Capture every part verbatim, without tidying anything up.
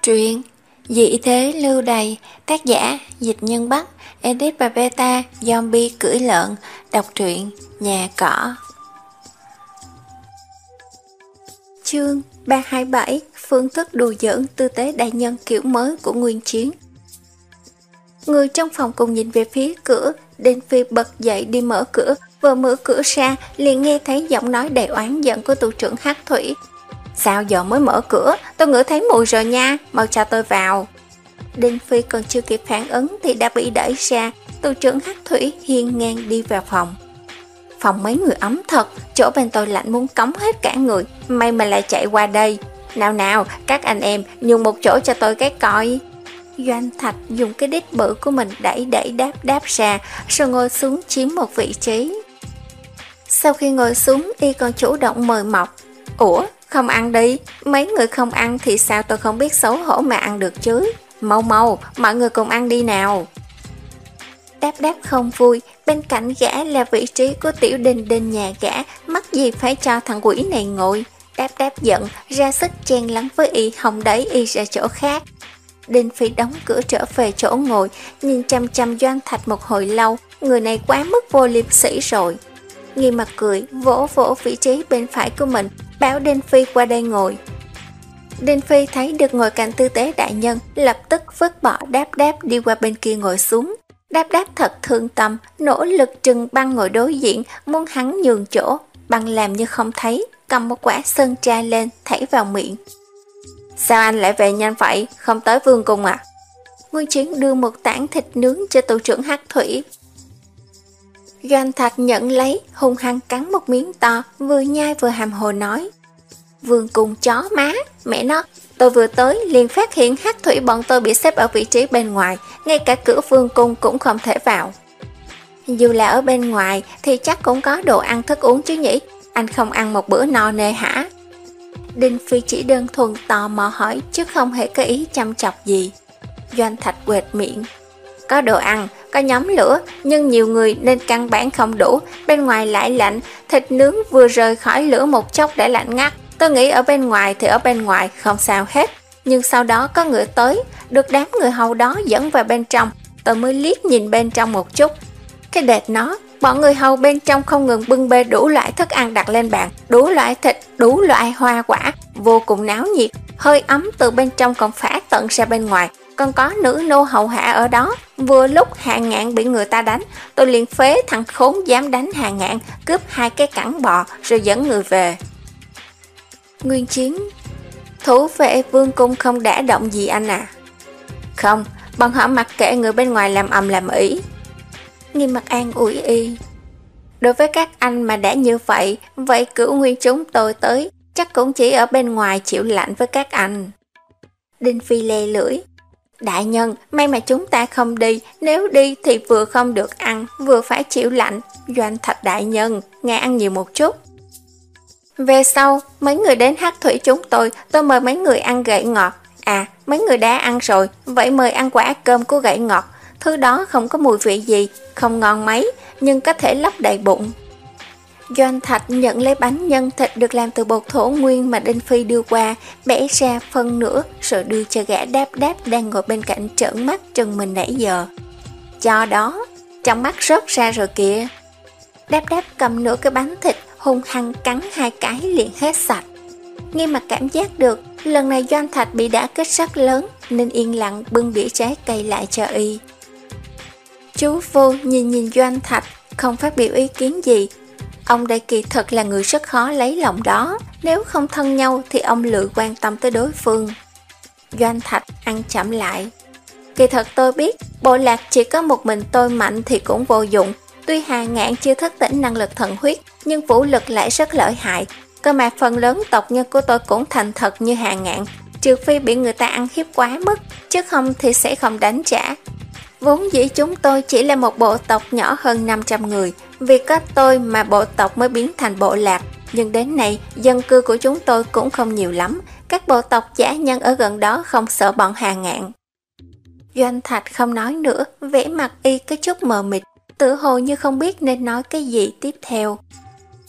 Truyện Dị thế lưu đày, tác giả Dịch Nhân Bắc, edit và beta Zombie cưỡi lợn. Đọc truyện Nhà Cỏ. Chương ba trăm hai mươi bảy. Phương thức đùa giỡn tư tế đại nhân kiểu mới của Nguyên Chiến. Người trong phòng cùng nhìn về phía cửa. Đinh Phi bật dậy đi mở cửa. Vừa mở cửa ra liền nghe thấy giọng nói đầy oán giận của tù trưởng Hắc Thủy. Sao giờ mới mở cửa? Tôi ngửi thấy mùi rồi nha, mau cho tôi vào. Đinh Phi còn chưa kịp phản ứng thì đã bị đẩy ra. Tù trưởng Hắc Thủy hiên ngang đi vào phòng. Phòng mấy người ấm thật, chỗ bên tôi lạnh muốn cống hết cả người, may mà lại chạy qua đây. Nào nào, các anh em nhường một chỗ cho tôi cái coi. Doanh Thạch dùng cái đít bự của mình đẩy đẩy đáp đáp ra, rồi ngồi xuống chiếm một vị trí. Sau khi ngồi xuống, y còn chủ động mời mọc. Ủa, không ăn đi, mấy người không ăn thì sao tôi không biết xấu hổ mà ăn được chứ. Mau mau, mọi người cùng ăn đi nào. Đáp đáp không vui, bên cạnh gã là vị trí của Tiểu Đình Đình nhà gã, mắc gì phải cho thằng quỷ này ngồi. Đáp đáp giận, ra sức chen lắng với y, không đẩy y ra chỗ khác. Đinh Phi đóng cửa trở về chỗ ngồi, nhìn chăm chăm Doanh Thạch một hồi lâu, người này quá mức vô liêm sỉ rồi. Nghi mặt cười, vỗ vỗ vị trí bên phải của mình, bảo Đinh Phi qua đây ngồi. Đinh Phi thấy được ngồi cạnh tư tế đại nhân, lập tức vứt bỏ đáp đáp đi qua bên kia ngồi xuống. Đáp đáp thật thương tâm, nỗ lực trừng băng ngồi đối diện, muốn hắn nhường chỗ. Băng làm như không thấy, cầm một quả sơn tra lên, thảy vào miệng. Sao anh lại về nhanh vậy, không tới vương cung à? Nguyên Chiến đưa một tảng thịt nướng cho tù trưởng Hắc Thủy. Doanh Thạch nhận lấy, hung hăng cắn một miếng to, vừa nhai vừa hàm hồ nói. Vương cung chó má, mẹ nó, tôi vừa tới liền phát hiện Hắc Thủy bọn tôi bị xếp ở vị trí bên ngoài, ngay cả cửa vương cung cũng không thể vào. Dù là ở bên ngoài thì chắc cũng có đồ ăn thức uống chứ nhỉ, anh không ăn một bữa no nê hả? Đinh Phi chỉ đơn thuần tò mò hỏi chứ không hề có ý chăm chọc gì. Doanh Thạch quệt miệng. Có đồ ăn, có nhóm lửa, nhưng nhiều người nên căn bản không đủ, bên ngoài lại lạnh, thịt nướng vừa rời khỏi lửa một chốc đã lạnh ngắt. Tôi nghĩ ở bên ngoài thì ở bên ngoài không sao hết, nhưng sau đó có người tới, được đám người hầu đó dẫn vào bên trong, tôi mới liếc nhìn bên trong một chút. Cái đệt nó, bọn người hầu bên trong không ngừng bưng bê đủ loại thức ăn đặt lên bàn, đủ loại thịt, đủ loại hoa quả, vô cùng náo nhiệt, hơi ấm từ bên trong còn phả tận ra bên ngoài. Còn có nữ nô hầu hạ ở đó. Vừa lúc Hà Ngạn bị người ta đánh, tôi liền phế thằng khốn dám đánh Hà Ngạn, cướp hai cái cẳng bò rồi dẫn người về. Nguyên Chiến. Thủ vệ vương cung không đả động gì anh à? Không, bọn họ mặc kệ người bên ngoài làm ầm làm ĩ. Nghiêm Mặt an ủi y. Đối với các anh mà đã như vậy, vậy cửu nguyên chúng tôi tới chắc cũng chỉ ở bên ngoài chịu lạnh với các anh. Đinh Phi lè lưỡi. Đại nhân, may mà chúng ta không đi, nếu đi thì vừa không được ăn, vừa phải chịu lạnh. Doanh Thạch đại nhân, ngài ăn nhiều một chút. Về sau, mấy người đến Hắc Thủy chúng tôi, tôi mời mấy người ăn gậy ngọt. À, mấy người đã ăn rồi, vậy mời ăn quả cơm của gậy ngọt. Thứ đó không có mùi vị gì, không ngon mấy, nhưng có thể lấp đầy bụng. Doanh Thạch nhận lấy bánh nhân thịt được làm từ bột thổ nguyên mà Đinh Phi đưa qua, bẻ ra phân nửa rồi đưa cho gã đáp đáp đang ngồi bên cạnh trợn mắt trừng mình nãy giờ. Cho đó, trong mắt rớt ra rồi kìa. Đáp đáp cầm nửa cái bánh thịt, hung hăng cắn hai cái liền hết sạch. Ngay mà cảm giác được, lần này Doanh Thạch bị đả kích rất lớn, nên yên lặng bưng đĩa trái cây lại cho y. Chú Vô nhìn nhìn Doanh Thạch, không phát biểu ý kiến gì. Ông đây kỳ thật là người rất khó lấy lòng đó, nếu không thân nhau thì ông lười quan tâm tới đối phương. Doanh Thạch ăn chậm lại. Kỳ thật tôi biết, bộ lạc chỉ có một mình tôi mạnh thì cũng vô dụng. Tuy Hà Ngạn chưa thức tỉnh năng lực thần huyết, nhưng vũ lực lại rất lợi hại. Cơ mà phần lớn tộc nhân của tôi cũng thành thật như Hà Ngạn, trừ phi bị người ta ăn hiếp quá mức, chứ không thì sẽ không đánh trả. Vốn dĩ chúng tôi chỉ là một bộ tộc nhỏ hơn năm trăm người, vì có tôi mà bộ tộc mới biến thành bộ lạc, nhưng đến nay dân cư của chúng tôi cũng không nhiều lắm, các bộ tộc dã nhân ở gần đó không sợ bọn Hà Ngạn. Doanh Thạch không nói nữa, vẻ mặt y có chút mờ mịt, tự hồ như không biết nên nói cái gì tiếp theo.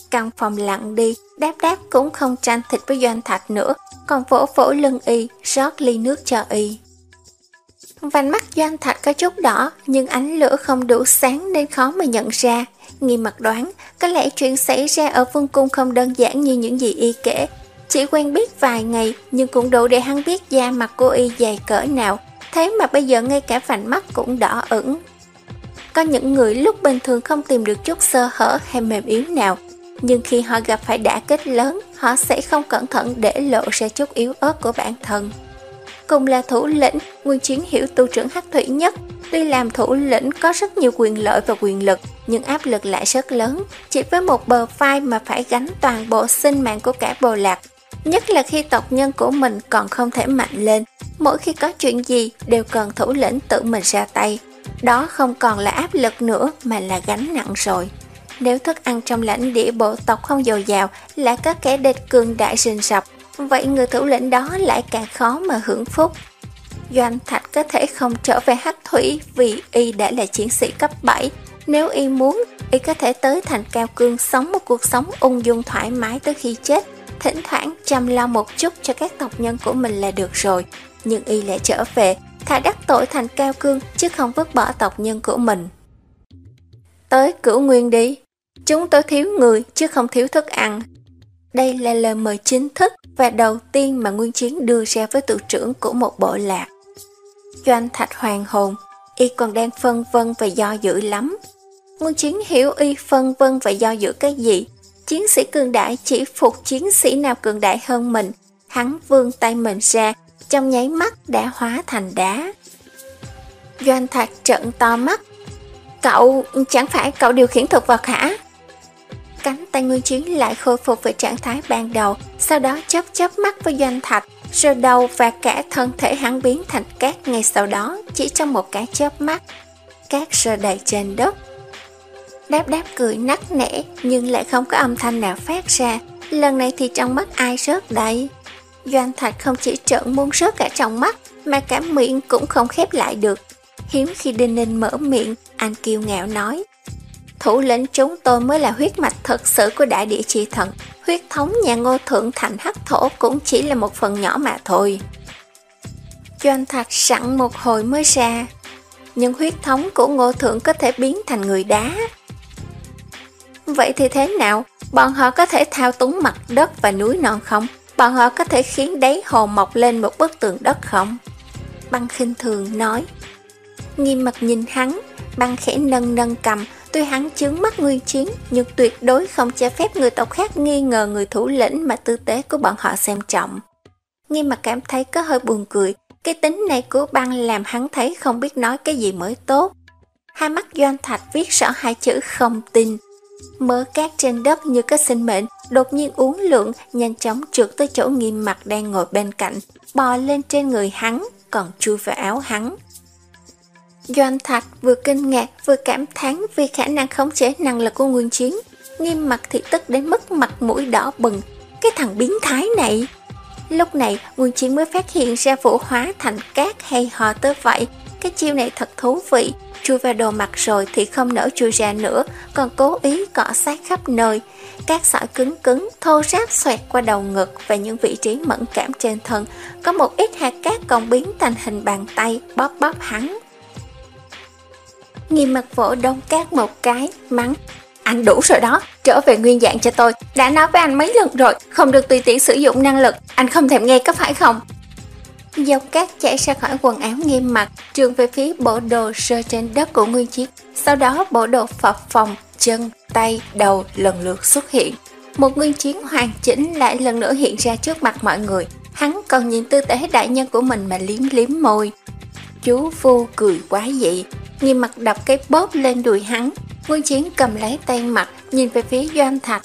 Căn phòng lặng đi, Đáp Đáp cũng không tranh thịt với Doanh Thạch nữa, còn vỗ vỗ lưng y, rót ly nước cho y. Vành mắt Doanh Thạch có chút đỏ, nhưng ánh lửa không đủ sáng nên khó mà nhận ra. Nghiêm Mặt đoán, có lẽ chuyện xảy ra ở vương cung không đơn giản như những gì y kể. Chỉ quen biết vài ngày, nhưng cũng đủ để hắn biết da mặt của y dày cỡ nào. Thế mà bây giờ ngay cả vành mắt cũng đỏ ửng. Có những người lúc bình thường không tìm được chút sơ hở hay mềm yếu nào, nhưng khi họ gặp phải đả kích lớn, họ sẽ không cẩn thận để lộ ra chút yếu ớt của bản thân. Cùng là thủ lĩnh, Nguyên Chiến hiểu tu trưởng Hắc Thủy nhất. Tuy làm thủ lĩnh có rất nhiều quyền lợi và quyền lực, nhưng áp lực lại rất lớn. Chỉ với một bờ vai mà phải gánh toàn bộ sinh mạng của cả bộ lạc. Nhất là khi tộc nhân của mình còn không thể mạnh lên. Mỗi khi có chuyện gì đều cần thủ lĩnh tự mình ra tay. Đó không còn là áp lực nữa mà là gánh nặng rồi. Nếu thức ăn trong lãnh địa bộ tộc không dồi dào, lại có kẻ địch cường đại rình rập, vậy người thủ lĩnh đó lại càng khó mà hưởng phúc. Doanh Thạch có thể không trở về Hắc Thủy vì y đã là chiến sĩ cấp bảy. Nếu y muốn, y có thể tới thành Cao Cương sống một cuộc sống ung dung thoải mái tới khi chết, thỉnh thoảng chăm lo một chút cho các tộc nhân của mình là được rồi. Nhưng y lại trở về, thà đắc tội thành Cao Cương chứ không vứt bỏ tộc nhân của mình. Tới Cửu Nguyên đi, chúng tôi thiếu người chứ không thiếu thức ăn. Đây là lời mời chính thức và đầu tiên mà Nguyên Chiến đưa ra với tù trưởng của một bộ lạc. Doanh Thạch hoàn hồn, y còn đang phân vân và do dự lắm. Nguyên Chiến hiểu y phân vân và do dự cái gì. Chiến sĩ cường đại chỉ phục chiến sĩ nào cường đại hơn mình. Hắn vươn tay mình ra, trong nháy mắt đã hóa thành đá. Doanh Thạch trợn to mắt. Cậu, chẳng phải cậu điều khiển thực vật hả? Cánh tay Nguyên Chiến lại khôi phục về trạng thái ban đầu, sau đó chớp chớp mắt với Doanh Thạch, rồi đầu và cả thân thể hắn biến thành cát ngay sau đó, chỉ trong một cái chớp mắt. Cát rơi đầy trên đất. Đáp Đáp cười nắc nẻ, nhưng lại không có âm thanh nào phát ra. Lần này thì trong mắt ai rớt đầy. Doanh Thạch không chỉ trợn muốn rớt cả trong mắt, mà cả miệng cũng không khép lại được. Hiếm khi Đinh Ninh mở miệng, anh kiêu ngạo nói: thủ lĩnh chúng tôi mới là huyết mạch thật sự của đại địa chi thần. Huyết thống nhà Ngô Thượng thành Hắc Thổ cũng chỉ là một phần nhỏ mà thôi. Doanh Thạch sẵn một hồi mới ra. Nhưng huyết thống của Ngô Thượng có thể biến thành người đá. Vậy thì thế nào? Bọn họ có thể thao túng mặt đất và núi non không? Bọn họ có thể khiến đáy hồ mọc lên một bức tường đất không? Băng khinh thường nói. Nghiêm Mặt nhìn hắn, Băng khẽ nâng nâng cầm. Tuy hắn chướng mắt Nguyên Chiến, nhưng tuyệt đối không cho phép người tộc khác nghi ngờ người thủ lĩnh mà tư tế của bọn họ xem trọng. Nghiêm Mặt cảm thấy có hơi buồn cười. Cái tính này của Băng làm hắn thấy không biết nói cái gì mới tốt. Hai mắt Doanh Thạch viết rõ hai chữ không tin. Mớ cát trên đất như có sinh mệnh, đột nhiên uốn lượn, nhanh chóng trượt tới chỗ Nghiêm Mặt đang ngồi bên cạnh, bò lên trên người hắn, còn chui vào áo hắn. Doanh Thạch vừa kinh ngạc vừa cảm thán vì khả năng khống chế năng lực của Nguyên Chiến. Nghiêm Mặt thì tức đến mức mặt mũi đỏ bừng. Cái thằng biến thái này! Lúc này Nguyên Chiến mới phát hiện ra vũ hóa thành cát hay hò tới vậy. Cái chiêu này thật thú vị. Chui vào đồ mặt rồi thì không nỡ chui ra nữa, còn cố ý cọ sát khắp nơi. Cát sỏi cứng cứng, thô ráp xoẹt qua đầu ngực và những vị trí mẫn cảm trên thân. Có một ít hạt cát còn biến thành hình bàn tay, bóp bóp hắn. Nghiêm Mặt vỗ đông cát một cái, mắng: anh đủ rồi đó, trở về nguyên dạng cho tôi. Đã nói với anh mấy lần rồi, không được tùy tiện sử dụng năng lực. Anh không thèm nghe có phải không? Dòng cát chảy ra khỏi quần áo Nghiêm Mặt, trườn về phía bộ đồ rơi trên đất của Nguyên Chiến. Sau đó bộ đồ phập phồng, chân, tay, đầu lần lượt xuất hiện. Một Nguyên Chiến hoàn chỉnh lại lần nữa hiện ra trước mặt mọi người. Hắn còn nhìn tư tế đại nhân của mình mà liếm liếm môi. Chú Vu cười quá dị. Nghiêm Mặt đập cái bóp lên đùi hắn. Nguyên Chiến cầm lấy tay Mặt, nhìn về phía Doanh Thạch.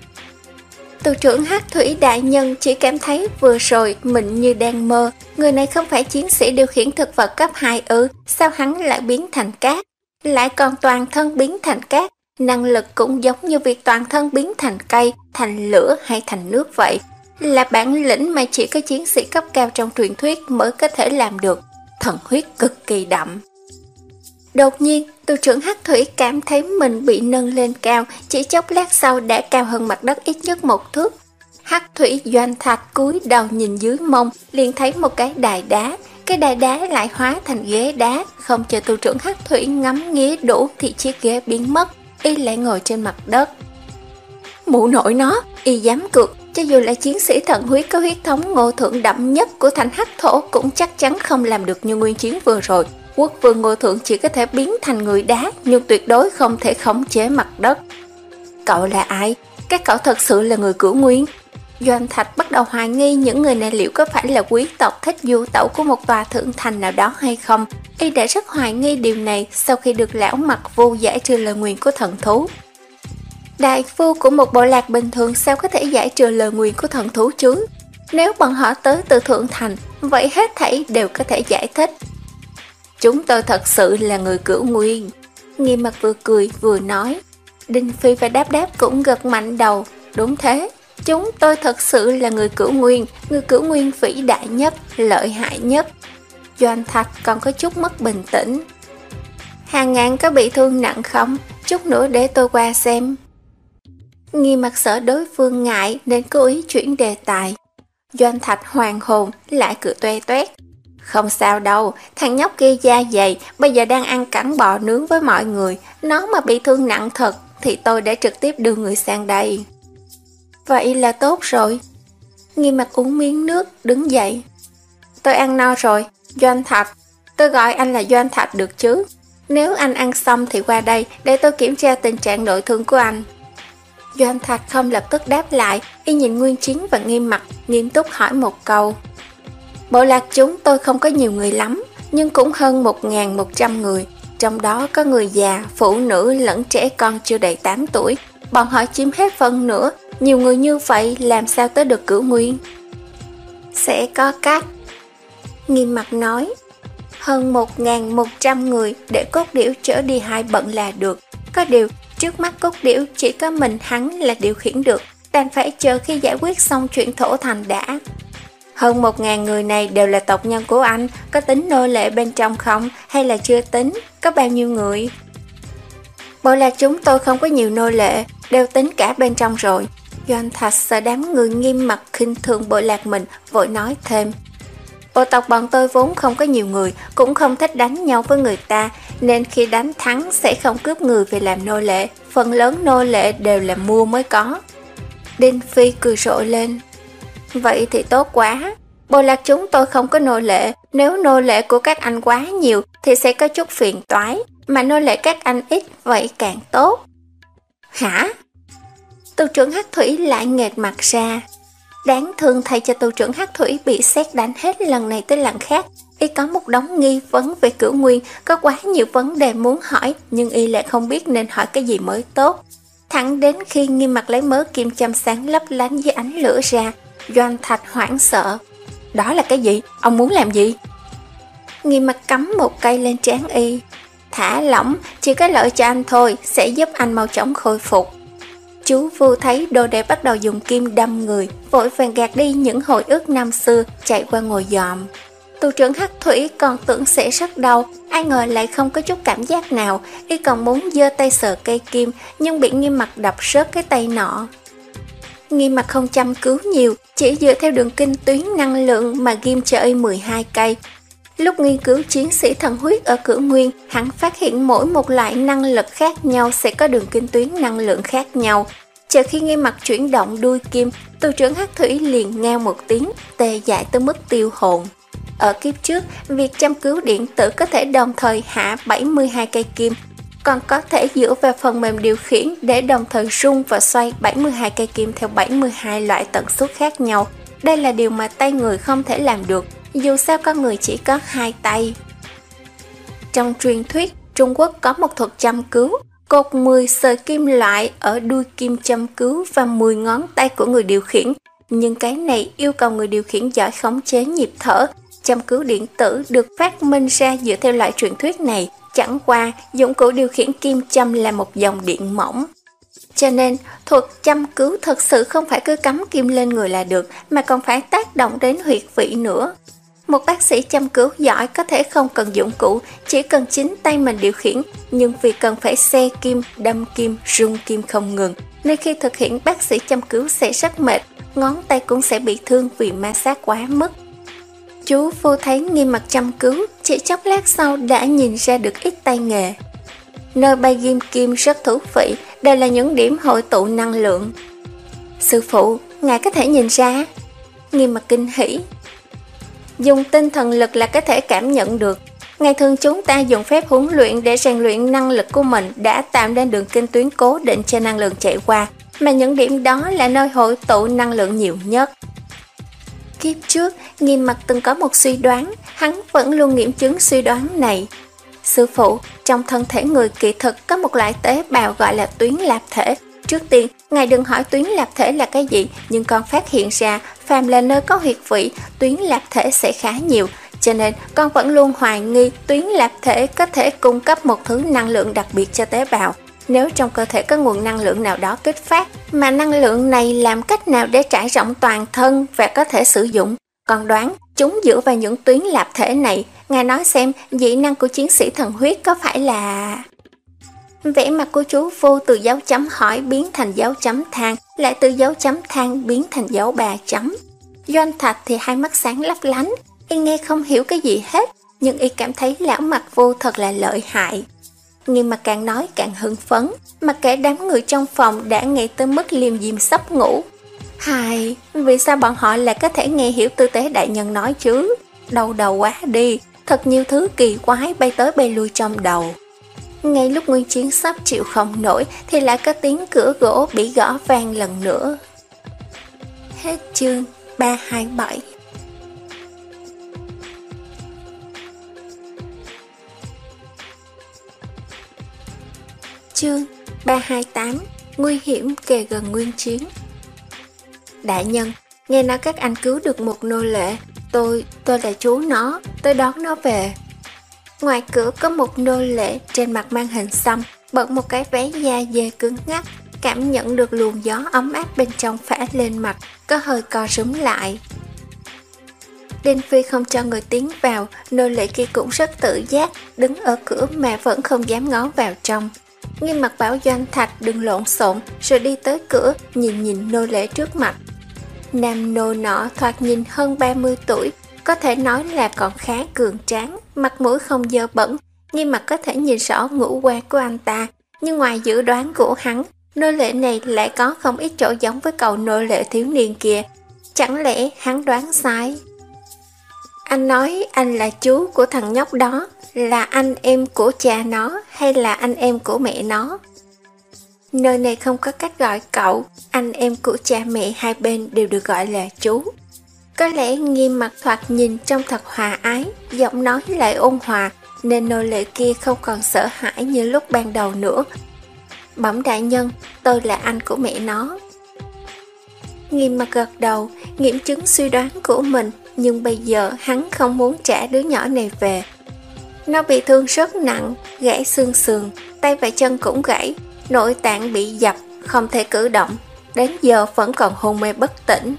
Tù trưởng Hắc Thủy đại nhân chỉ cảm thấy vừa rồi mình như đang mơ. Người này không phải chiến sĩ điều khiển thực vật cấp hai ư? Sao hắn lại biến thành cát? Lại còn toàn thân biến thành cát. Năng lực cũng giống như việc toàn thân biến thành cây, thành lửa hay thành nước vậy. Là bản lĩnh mà chỉ có chiến sĩ cấp cao trong truyền thuyết mới có thể làm được. Thần huyết cực kỳ đậm. Đột nhiên, tu trưởng Hắc Thủy cảm thấy mình bị nâng lên cao, chỉ chốc lát sau đã cao hơn mặt đất ít nhất một thước. Hắc Thủy Doanh Thạch cúi đầu nhìn dưới mông, liền thấy một cái đài đá. Cái đài đá lại hóa thành ghế đá, không chờ tu trưởng Hắc Thủy ngắm nghía đủ thì chiếc ghế biến mất, y lại ngồi trên mặt đất. Mụ nội nó, y dám cược, cho dù là chiến sĩ thần huyết có huyết thống Ngô Thượng đậm nhất của thành Hắc Thổ cũng chắc chắn không làm được như Nguyên Chiến vừa rồi. Quốc vương Ngô Thượng chỉ có thể biến thành người đá, nhưng tuyệt đối không thể khống chế mặt đất. Cậu là ai? Các cậu thật sự là người Cửu Nguyên? Doanh Thạch bắt đầu hoài nghi những người này liệu có phải là quý tộc thích du tẩu của một tòa thượng thành nào đó hay không. Y đã rất hoài nghi điều này sau khi được lão Mặc Vu giải trừ lời nguyền của thần thú. Đại phu của một bộ lạc bình thường sao có thể giải trừ lời nguyền của thần thú chứ? Nếu bọn họ tới từ thượng thành, vậy hết thảy đều có thể giải thích. Chúng tôi thật sự là người Cửu Nguyên. Nghiêm Mặc vừa cười vừa nói. Đinh Phi và Đáp Đáp cũng gật mạnh đầu. Đúng thế, chúng tôi thật sự là người Cửu Nguyên, người Cửu Nguyên vĩ đại nhất, lợi hại nhất. Doanh Thạch còn có chút mất bình tĩnh. Hàng Ngạn có bị thương nặng không? Chút nữa để tôi qua xem. Nghiêm Mặc sợ đối phương ngại nên cố ý chuyển đề tài. Doanh Thạch hoàng hồn lại cười toe toét. Không sao đâu, thằng nhóc kia da dày, bây giờ đang ăn cẳng bò nướng với mọi người. Nó mà bị thương nặng thật thì tôi đã trực tiếp đưa người sang đây. Vậy là tốt rồi. Nghiêm Mặc uống miếng nước, đứng dậy. Tôi ăn no rồi, Doanh Thạch. Tôi gọi anh là Doanh Thạch được chứ? Nếu anh ăn xong thì qua đây để tôi kiểm tra tình trạng nội thương của anh. Doanh Thạch không lập tức đáp lại, y nhìn Nguyên Chiến và Nghiêm Mặc, nghiêm túc hỏi một câu. Bộ lạc chúng tôi không có nhiều người lắm, nhưng cũng hơn một nghìn một trăm người. Trong đó có người già, phụ nữ lẫn trẻ con chưa đầy tám tuổi. Bọn họ chiếm hết phần nữa, nhiều người như vậy làm sao tới được Cửu Nguyên? Sẽ có cách. Nghiêm Mặc nói. Hơn một nghìn một trăm người để Cốt Điểu chở đi hai bận là được. Có điều, trước mắt Cốt Điểu chỉ có mình hắn là điều khiển được, đành phải chờ khi giải quyết xong chuyện thổ thành đã. Hơn một ngàn người này đều là tộc nhân của anh, có tính nô lệ bên trong không, hay là chưa tính, có bao nhiêu người? Bộ lạc chúng tôi không có nhiều nô lệ, đều tính cả bên trong rồi. Doanh Thạch sợ đám người Nghiêm Mặc khinh thường bộ lạc mình, vội nói thêm. Bộ tộc bọn tôi vốn không có nhiều người, cũng không thích đánh nhau với người ta, nên khi đánh thắng sẽ không cướp người về làm nô lệ, phần lớn nô lệ đều là mua mới có. Đinh Phi cười rộ lên. Vậy thì tốt quá, bộ lạc chúng tôi không có nô lệ, nếu nô lệ của các anh quá nhiều thì sẽ có chút phiền toái, mà nô lệ các anh ít vậy càng tốt. Hả? Tu trưởng Hắc Thủy lại nghệt mặt ra. Đáng thương thay cho tu trưởng Hắc Thủy bị sét đánh hết lần này tới lần khác. Y có một đống nghi vấn về Cửu Nguyên, có quá nhiều vấn đề muốn hỏi, nhưng y lại không biết nên hỏi cái gì mới tốt. Thẳng đến khi Nghiêm Mặc lấy mớ kim châm sáng lấp lánh dưới ánh lửa ra, Doanh Thạch hoảng sợ. Đó là cái gì? Ông muốn làm gì? Nghiêm Mặc cắm một cây lên trán y. Thả lỏng, chỉ có lợi cho anh thôi, sẽ giúp anh mau chóng khôi phục. Chú Vu thấy đồ đệ bắt đầu dùng kim đâm người, vội vàng gạt đi những hồi ức năm xưa, chạy qua ngồi dòm. Tu trưởng Hắc Thủy còn tưởng sẽ rất đau, ai ngờ lại không có chút cảm giác nào. Y còn muốn giơ tay sờ cây kim, nhưng bị Nghiêm Mặc đập rớt cái tay nọ. Nghiêm Mặc không chăm cứu nhiều, chỉ dựa theo đường kinh tuyến năng lượng mà ghim cho y mười hai cây. Lúc nghiên cứu chiến sĩ thần huyết ở Cửu Nguyên, hắn phát hiện mỗi một loại năng lực khác nhau sẽ có đường kinh tuyến năng lượng khác nhau. Chờ khi Nghiêm Mặc chuyển động đuôi kim, tu trưởng Hắc Thủy liền ngao một tiếng, tê dại tới mức tiêu hồn. Ở kiếp trước, việc chăm cứu điện tử có thể đồng thời hạ bảy mươi hai cây kim, còn có thể dựa vào phần mềm điều khiển để đồng thời rung và xoay bảy mươi hai cây kim theo bảy mươi hai loại tần suất khác nhau. Đây là điều mà tay người không thể làm được, dù sao con người chỉ có hai tay. Trong truyền thuyết, Trung Quốc có một thuật chăm cứu, cột mười sợi kim loại ở đuôi kim chăm cứu và mười ngón tay của người điều khiển. Nhưng cái này yêu cầu người điều khiển giỏi khống chế nhịp thở. Chăm cứu điện tử được phát minh ra dựa theo loại truyền thuyết này, chẳng qua dụng cụ điều khiển kim châm là một dòng điện mỏng. Cho nên, thuật chăm cứu thật sự không phải cứ cắm kim lên người là được, mà còn phải tác động đến huyệt vị nữa. Một bác sĩ chăm cứu giỏi có thể không cần dụng cụ, chỉ cần chính tay mình điều khiển, nhưng vì cần phải xe kim, đâm kim, rung kim không ngừng, nên khi thực hiện bác sĩ chăm cứu sẽ rất mệt, ngón tay cũng sẽ bị thương vì ma sát quá mức. Chú vô thấy Nghiêm Mặc chăm cứu, chỉ chốc lát sau đã nhìn ra được ít tay nghề. Nơi bay ghim kim rất thú vị, đây là những điểm hội tụ năng lượng. Sư phụ, ngài có thể nhìn ra? Nghiêm Mặc kinh hỉ. Dùng tinh thần lực là có thể cảm nhận được. Ngày thường chúng ta dùng phép huấn luyện để rèn luyện năng lực của mình đã tạo nên đường kinh tuyến cố định cho năng lượng chạy qua, mà những điểm đó là nơi hội tụ năng lượng nhiều nhất. Kiếp trước, Nghiêm Mặc từng có một suy đoán, hắn vẫn luôn nghiệm chứng suy đoán này. Sư phụ, trong thân thể người kỳ thực có một loại tế bào gọi là tuyến lạp thể. Trước tiên, ngài đừng hỏi tuyến lạp thể là cái gì, nhưng con phát hiện ra, phàm là nơi có huyệt vị, tuyến lạp thể sẽ khá nhiều, cho nên con vẫn luôn hoài nghi tuyến lạp thể có thể cung cấp một thứ năng lượng đặc biệt cho tế bào. Nếu trong cơ thể có nguồn năng lượng nào đó kích phát, mà năng lượng này làm cách nào để trải rộng toàn thân và có thể sử dụng? Con đoán, chúng dựa vào những tuyến lạp thể này. Ngài nói xem, dị năng của chiến sĩ thần huyết có phải là... Vẻ mặt của chú Vô từ dấu chấm hỏi biến thành dấu chấm than, lại từ dấu chấm than biến thành dấu ba chấm. Doanh Thạch thì hai mắt sáng lấp lánh, y nghe không hiểu cái gì hết, nhưng y cảm thấy lão Mặc Vô thật là lợi hại. Nhưng mà càng nói càng hưng phấn, mặc kệ đám người trong phòng đã nghe tới mức liêm diêm sắp ngủ. Hài, vì sao bọn họ lại có thể nghe hiểu tư tế đại nhân nói chứ? Đau đầu quá đi, thật nhiều thứ kỳ quái bay tới bay lui trong đầu. Ngay lúc Nguyên Chiến sắp chịu không nổi thì lại có tiếng cửa gỗ bị gõ vang lần nữa. Hết chương ba hai bảy. Chương ba hai tám. Nguy hiểm kề gần Nguyên Chiến. Đại nhân, nghe nói các anh cứu được một nô lệ. Tôi, tôi là chú nó, tôi đón nó về. Ngoài cửa có một nô lệ trên mặt mang hình xăm, bận một cái váy da dê cứng ngắc, cảm nhận được luồng gió ấm áp bên trong phả lên mặt, có hơi co rúm lại. Đinh Phi không cho người tiến vào, nô lệ kia cũng rất tự giác, đứng ở cửa mà vẫn không dám ngó vào trong. Nghiêm Mặc bảo Doanh Thạch đừng lộn xộn, rồi đi tới cửa, nhìn nhìn nô lệ trước mặt. Nam nô nọ thoạt nhìn hơn ba mươi tuổi, có thể nói là còn khá cường tráng, mặt mũi không dơ bẩn, Nghiêm Mặc có thể nhìn rõ ngũ quan của anh ta, nhưng ngoài dự đoán của hắn, nô lệ này lại có không ít chỗ giống với cậu nô lệ thiếu niên kia. Chẳng lẽ hắn đoán sai? Anh nói anh là chú của thằng nhóc đó, là anh em của cha nó hay là anh em của mẹ nó? Nơi này không có cách gọi cậu, anh em của cha mẹ hai bên đều được gọi là chú. Có lẽ Nghiêm Mặc thoạt nhìn trông thật hòa ái, giọng nói lại ôn hòa, nên nô lệ kia không còn sợ hãi như lúc ban đầu nữa. Bẩm đại nhân, tôi là anh của mẹ nó. Nghiêm Mặc gật đầu, nghiệm chứng suy đoán của mình, nhưng bây giờ hắn không muốn trả đứa nhỏ này về. Nó bị thương rất nặng, gãy xương sườn, tay và chân cũng gãy, nội tạng bị dập, không thể cử động, đến giờ vẫn còn hôn mê bất tỉnh.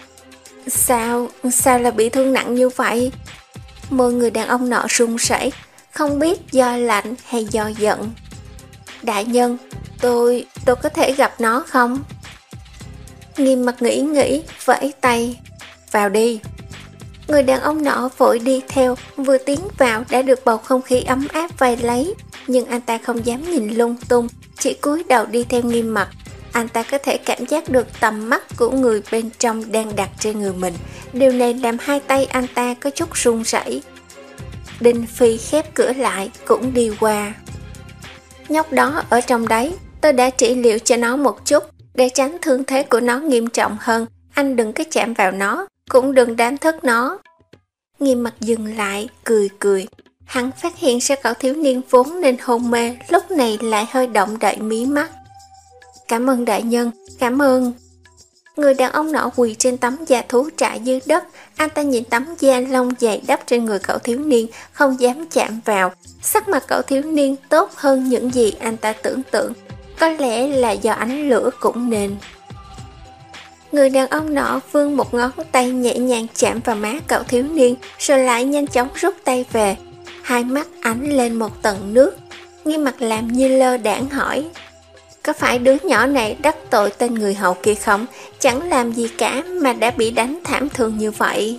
Sao, sao là bị thương nặng như vậy? Môi người đàn ông nọ run rẩy, không biết do lạnh hay do giận. Đại nhân, tôi, tôi có thể gặp nó không? Nghiêm Mặc nghĩ nghĩ, vẫy tay, vào đi. Người đàn ông nọ vội đi theo, vừa tiến vào đã được bầu không khí ấm áp vây lấy, nhưng anh ta không dám nhìn lung tung, chỉ cúi đầu đi theo Nghiêm Mặc. Anh ta có thể cảm giác được tầm mắt của người bên trong đang đặt trên người mình, điều này làm hai tay anh ta có chút run rẩy. Đinh Phi khép cửa lại, cũng đi qua. Nhóc đó ở trong đấy, tôi đã trị liệu cho nó một chút, để tránh thương thế của nó nghiêm trọng hơn, anh đừng có chạm vào nó, cũng đừng đánh thức nó. Nghiêm Mặc dừng lại, cười cười. Hắn phát hiện ra cậu thiếu niên vốn nên hôn mê, lúc này lại hơi động đậy mí mắt. Cảm ơn đại nhân, cảm ơn. Người đàn ông nọ quỳ trên tấm da thú trại dưới đất, anh ta nhìn tấm da lông dày đắp trên người cậu thiếu niên, không dám chạm vào. Sắc mặt cậu thiếu niên tốt hơn những gì anh ta tưởng tượng, có lẽ là do ánh lửa cũng nên. Người đàn ông nọ vươn một ngón tay nhẹ nhàng chạm vào má cậu thiếu niên, rồi lại nhanh chóng rút tay về. Hai mắt ánh lên một tầng nước. Nghiêm mặt làm như lơ đãng hỏi: có phải đứa nhỏ này đắc tội tên người hầu kia không? Chẳng làm gì cả mà đã bị đánh thảm thương như vậy.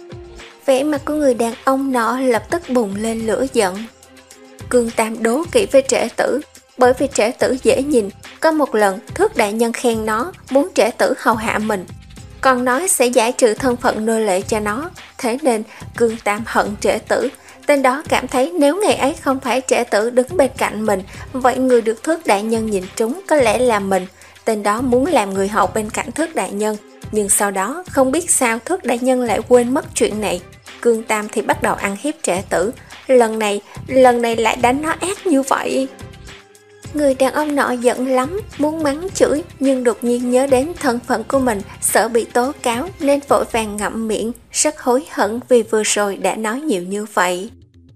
Vẻ mặt của người đàn ông nọ lập tức bùng lên lửa giận. Cương Tam đố kỵ với Trễ Tử, bởi vì Trễ Tử dễ nhìn. Có một lần Thước đại nhân khen nó muốn Trễ Tử hầu hạ mình, còn nói sẽ giải trừ thân phận nô lệ cho nó. Thế nên Cương Tam hận Trễ Tử. Tên đó cảm thấy nếu ngày ấy không phải Trễ Tử đứng bên cạnh mình, vậy người được Thước đại nhân nhìn trúng có lẽ là mình. Tên đó muốn làm người hầu bên cạnh Thước đại nhân, nhưng sau đó không biết sao Thước đại nhân lại quên mất chuyện này. Cương Tam thì bắt đầu ăn hiếp Trễ Tử. Lần này, lần này lại đánh nó ác như vậy. Người đàn ông nọ giận lắm, muốn mắng chửi, nhưng đột nhiên nhớ đến thân phận của mình, sợ bị tố cáo nên vội vàng ngậm miệng, rất hối hận vì vừa rồi đã nói nhiều như vậy.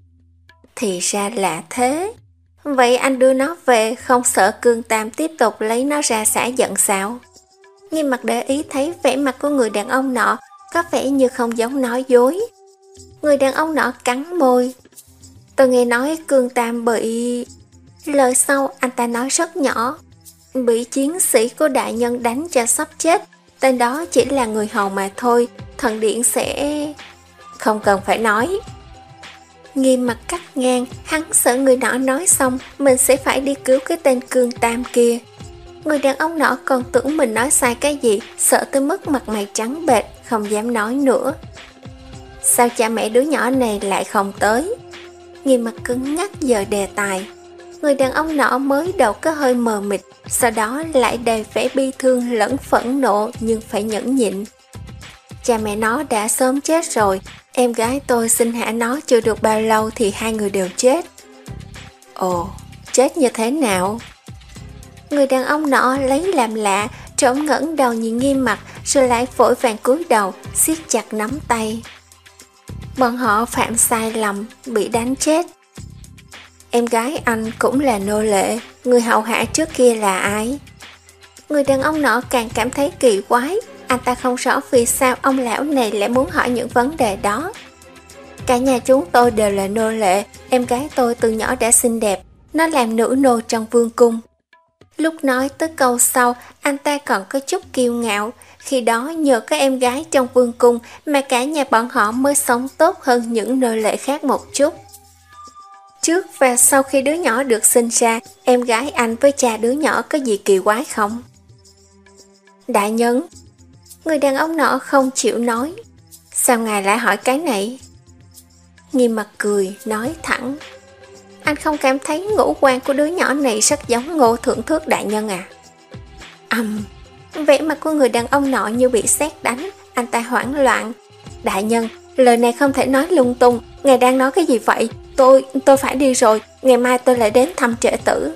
Thì ra là thế. Vậy anh đưa nó về, không sợ Cương Tam tiếp tục lấy nó ra xả giận sao? Nghiêm mặt để ý thấy vẻ mặt của người đàn ông nọ có vẻ như không giống nói dối. Người đàn ông nọ cắn môi. Tôi nghe nói Cương Tam bị... Lời sau anh ta nói rất nhỏ. Bị chiến sĩ của đại nhân đánh cho sắp chết. Tên đó chỉ là người hầu mà thôi. Thần điện sẽ... Không cần phải nói. Nghiêm mặt cắt ngang. Hắn sợ người nọ nói xong mình sẽ phải đi cứu cái tên Cương Tam kia. Người đàn ông nọ còn tưởng mình nói sai cái gì, sợ tới mức mặt mày trắng bệch, không dám nói nữa. Sao cha mẹ đứa nhỏ này lại không tới? Nghiêm mặt cứng ngắc giờ đề tài. Người đàn ông nọ mới đầu có hơi mờ mịt, sau đó lại đầy vẻ bi thương lẫn phẫn nộ, nhưng phải nhẫn nhịn. Cha mẹ nó đã sớm chết rồi. Em gái tôi sinh hạ nó chưa được bao lâu thì hai người đều chết. Ồ, chết như thế nào? Người đàn ông nọ lấy làm lạ, trộm ngẩng đầu nhìn Nghiêm mặt, rồi lại vội vàng cúi đầu, siết chặt nắm tay. Bọn họ phạm sai lầm, bị đánh chết. Em gái anh cũng là nô lệ, người hầu hạ trước kia là ai? Người đàn ông nọ càng cảm thấy kỳ quái, anh ta không rõ vì sao ông lão này lại muốn hỏi những vấn đề đó. Cả nhà chúng tôi đều là nô lệ, em gái tôi từ nhỏ đã xinh đẹp, nó làm nữ nô trong vương cung. Lúc nói tới câu sau, anh ta còn có chút kiêu ngạo, khi đó nhờ có em gái trong vương cung mà cả nhà bọn họ mới sống tốt hơn những nô lệ khác một chút. Trước và sau khi đứa nhỏ được sinh ra, em gái anh với cha đứa nhỏ có gì kỳ quái không? Đại nhân, người đàn ông nọ không chịu nói. Sao ngài lại hỏi cái này? Nghiêm mặt cười, nói thẳng. Anh không cảm thấy ngũ quan của đứa nhỏ này rất giống Ngô Thượng Thước đại nhân à? Ầm, um, vẻ mặt của người đàn ông nọ như bị sét đánh, anh ta hoảng loạn. Đại nhân, lời này không thể nói lung tung, ngài đang nói cái gì vậy? Tôi, tôi phải đi rồi, ngày mai tôi lại đến thăm Trễ Tử.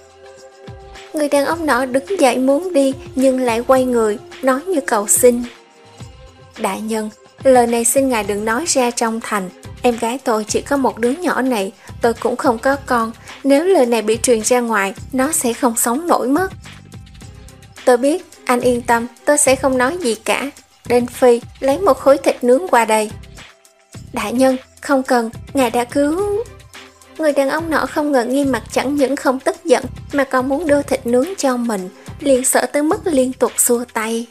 Người đàn ông nọ đứng dậy muốn đi, nhưng lại quay người, nói như cầu xin. Đại nhân, lời này xin ngài đừng nói ra trong thành, em gái tôi chỉ có một đứa nhỏ này, tôi cũng không có con, nếu lời này bị truyền ra ngoài, nó sẽ không sống nổi mất. Tôi biết, anh yên tâm, tôi sẽ không nói gì cả. Đinh Phi, lấy một khối thịt nướng qua đây. Đại nhân, không cần, ngài đã cứu... Người đàn ông nọ không ngờ Nghiêm mặt chẳng những không tức giận mà còn muốn đưa thịt nướng cho mình, liền sợ tới mức liên tục xua tay.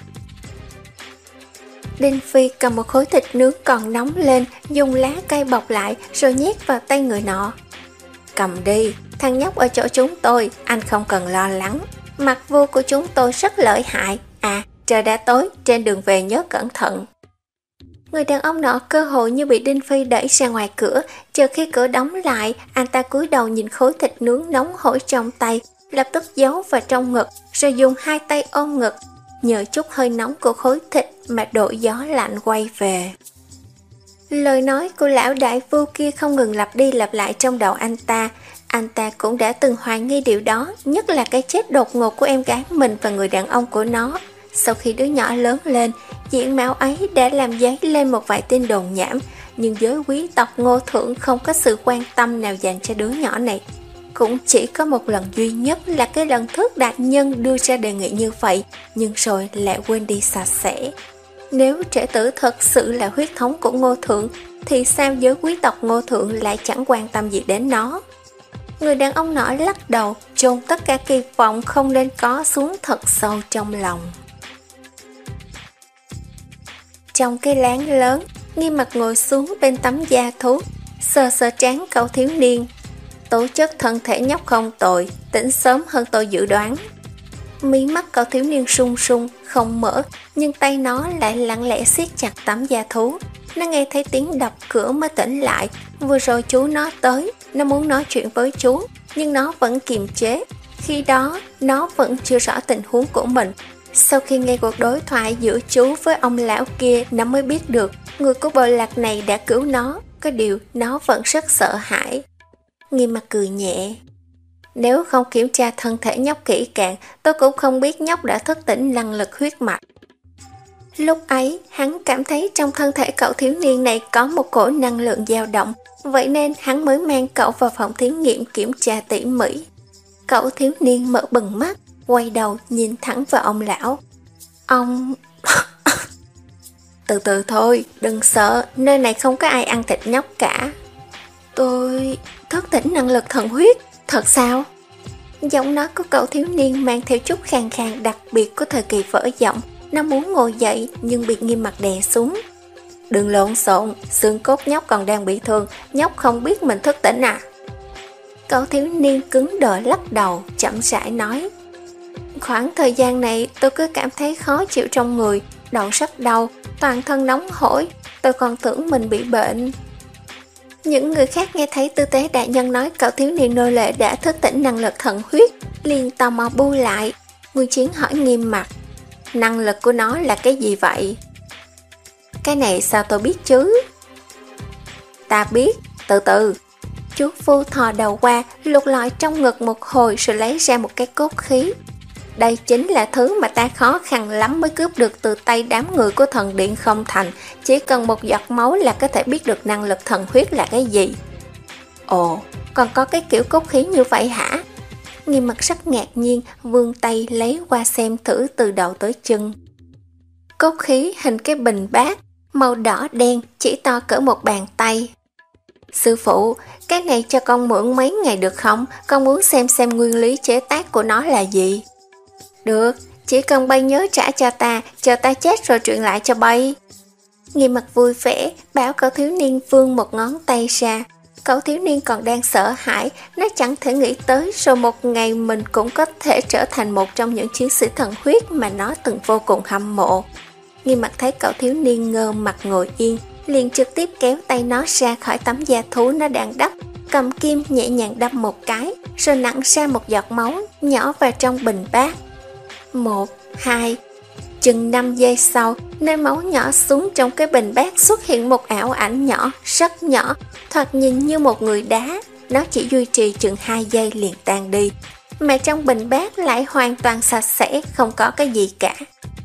Đinh Phi cầm một khối thịt nướng còn nóng lên, dùng lá cây bọc lại rồi nhét vào tay người nọ. Cầm đi, thằng nhóc ở chỗ chúng tôi, anh không cần lo lắng. Mặt vua của chúng tôi rất lợi hại. À, trời đã tối, trên đường về nhớ cẩn thận. Người đàn ông nọ cơ hội như bị Đinh Phi đẩy ra ngoài cửa, chờ khi cửa đóng lại, anh ta cúi đầu nhìn khối thịt nướng nóng hổi trong tay, lập tức giấu vào trong ngực, rồi dùng hai tay ôm ngực, nhờ chút hơi nóng của khối thịt mà đội gió lạnh quay về. Lời nói của lão đại vua kia không ngừng lặp đi lặp lại trong đầu anh ta. Anh ta cũng đã từng hoài nghi điều đó, nhất là cái chết đột ngột của em gái mình và người đàn ông của nó. Sau khi đứa nhỏ lớn lên, diện mạo ấy đã làm dấy lên một vài tin đồn nhảm, nhưng giới quý tộc Ngô Thượng không có sự quan tâm nào dành cho đứa nhỏ này. cũng chỉ có một lần duy nhất là cái lần Thước đại nhân đưa ra đề nghị như vậy, nhưng rồi lại quên đi sạch sẽ. Nếu trẻ tử thật sự là huyết thống của Ngô Thượng, thì sao giới quý tộc Ngô Thượng lại chẳng quan tâm gì đến nó? Người đàn ông nọ lắc đầu, chôn tất cả kỳ vọng không nên có xuống thật sâu trong lòng. Trong cái lán lớn, Nghiêm Mặc ngồi xuống bên tấm da thú, sờ sờ trán cậu thiếu niên. Tố chất thân thể nhóc không tồi, tỉnh sớm hơn tôi dự đoán. Mí mắt cậu thiếu niên sung sung, không mở, nhưng tay nó lại lặng lẽ siết chặt tấm da thú. Nó nghe thấy tiếng đập cửa mới tỉnh lại. Vừa rồi chú nó tới, nó muốn nói chuyện với chú, nhưng nó vẫn kiềm chế. Khi đó, nó vẫn chưa rõ tình huống của mình. Sau khi nghe cuộc đối thoại giữa chú với ông lão kia, nó mới biết được người của bộ lạc này đã cứu nó. Có điều, nó vẫn rất sợ hãi. Nghiêm Mặc cười nhẹ. Nếu không kiểm tra thân thể nhóc kỹ càng, tôi cũng không biết nhóc đã thức tỉnh năng lực huyết mạch. Lúc ấy, hắn cảm thấy trong thân thể cậu thiếu niên này có một cổ năng lượng dao động, vậy nên hắn mới mang cậu vào phòng thí nghiệm kiểm tra tỉ mỉ. Cậu thiếu niên mở bừng mắt, quay đầu nhìn thẳng vào ông lão. Ông... Từ từ thôi, đừng sợ, nơi này không có ai ăn thịt nhóc cả. Tôi... thức tỉnh năng lực thần huyết, thật sao? Giọng nói của cậu thiếu niên mang theo chút khàn khàn đặc biệt của thời kỳ vỡ giọng. Nó muốn ngồi dậy nhưng bị Nghiêm Mặc đè xuống. Đừng lộn xộn, xương cốt nhóc còn đang bị thương, nhóc không biết mình thức tỉnh à? Cậu thiếu niên cứng đờ lắc đầu, chậm rãi nói. Khoảng thời gian này tôi cứ cảm thấy khó chịu trong người, đầu rất đau, toàn thân nóng hổi, tôi còn tưởng mình bị bệnh. Những người khác nghe thấy tư tế đại nhân nói cậu thiếu niên nô lệ đã thức tỉnh năng lực thần huyết, liền tò mò bu lại. Nguyên Chiến hỏi Nghiêm Mặc, năng lực của nó là cái gì vậy? Cái này sao tôi biết chứ? Ta biết, từ từ. Chú Phu thò đầu qua, lục lọi trong ngực một hồi rồi lấy ra một cái cốt khí. Đây chính là thứ mà ta khó khăn lắm mới cướp được từ tay đám người của thần điện không thành. Chỉ cần một giọt máu là có thể biết được năng lực thần huyết là cái gì. Ồ, còn có cái kiểu cốt khí như vậy hả? Nghiêm Mặc rất ngạc nhiên, vươn tay lấy qua xem thử từ đầu tới chân. Cốt khí hình cái bình bát, màu đỏ đen, chỉ to cỡ một bàn tay. Sư phụ, cái này cho con mượn mấy ngày được không? Con muốn xem xem nguyên lý chế tác của nó là gì. Được, chỉ cần bay nhớ trả cho ta, chờ ta chết rồi truyền lại cho bay. Nghiêm Mặc vui vẻ, bảo cậu thiếu niên vươn một ngón tay ra. Cậu thiếu niên còn đang sợ hãi, nó chẳng thể nghĩ tới rồi một ngày mình cũng có thể trở thành một trong những chiến sĩ thần huyết mà nó từng vô cùng hâm mộ. Nghiêm Mặc thấy cậu thiếu niên ngơ mặt ngồi yên, liền trực tiếp kéo tay nó ra khỏi tấm da thú nó đang đắp, cầm kim nhẹ nhàng đâm một cái, rồi nặn ra một giọt máu nhỏ vào trong bình bát. Một, hai, chừng năm giây sau, nơi máu nhỏ xuống trong cái bình bát xuất hiện một ảo ảnh nhỏ, rất nhỏ, thoạt nhìn như một người đá. Nó chỉ duy trì chừng hai giây liền tan đi, mà trong bình bát lại hoàn toàn sạch sẽ, không có cái gì cả.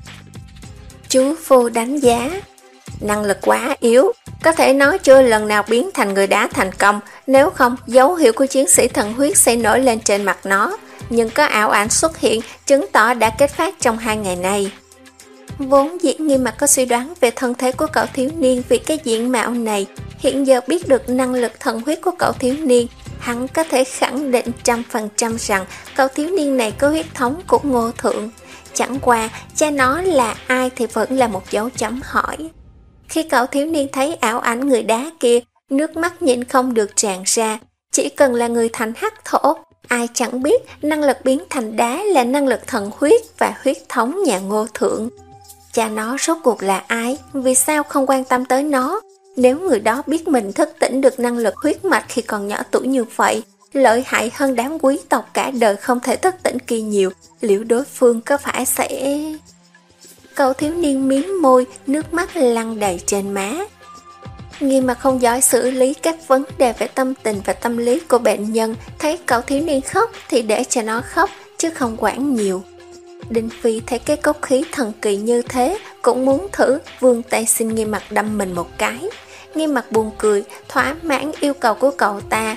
Chú Phu đánh giá, năng lực quá yếu, có thể nói chưa lần nào biến thành người đá thành công, nếu không dấu hiệu của chiến sĩ thần huyết sẽ nổi lên trên mặt nó. Nhưng có ảo ảnh xuất hiện, chứng tỏ đã kết phát trong hai ngày này. Vốn dĩ Nghiêm Mặc có suy đoán về thân thế của cậu thiếu niên vì cái diện mạo này. Hiện giờ biết được năng lực thần huyết của cậu thiếu niên, hắn có thể khẳng định trăm phần trăm rằng cậu thiếu niên này có huyết thống của Ngô Thượng. Chẳng qua, cha nó là ai thì vẫn là một dấu chấm hỏi. Khi cậu thiếu niên thấy ảo ảnh người đá kia, nước mắt nhịn không được tràn ra. Chỉ cần là người thành hắc thổ, ai chẳng biết năng lực biến thành đá là năng lực thần huyết và huyết thống nhà Ngô Thượng. Cha nó rốt cuộc là ai? Vì sao không quan tâm tới nó? Nếu người đó biết mình thức tỉnh được năng lực huyết mạch khi còn nhỏ tuổi như vậy, lợi hại hơn đám quý tộc cả đời không thể thức tỉnh kia nhiều, liệu đối phương có phải sẽ... Cậu thiếu niên miếm môi, nước mắt lăn đầy trên má. Nghiêm Mặc không giỏi xử lý các vấn đề về tâm tình và tâm lý của bệnh nhân, thấy cậu thiếu niên khóc thì để cho nó khóc, chứ không quản nhiều. Đinh Phi thấy cái cốc khí thần kỳ như thế, cũng muốn thử, vươn tay xin Nghiêm Mặc đâm mình một cái. Nghiêm Mặc buồn cười, thỏa mãn yêu cầu của cậu ta,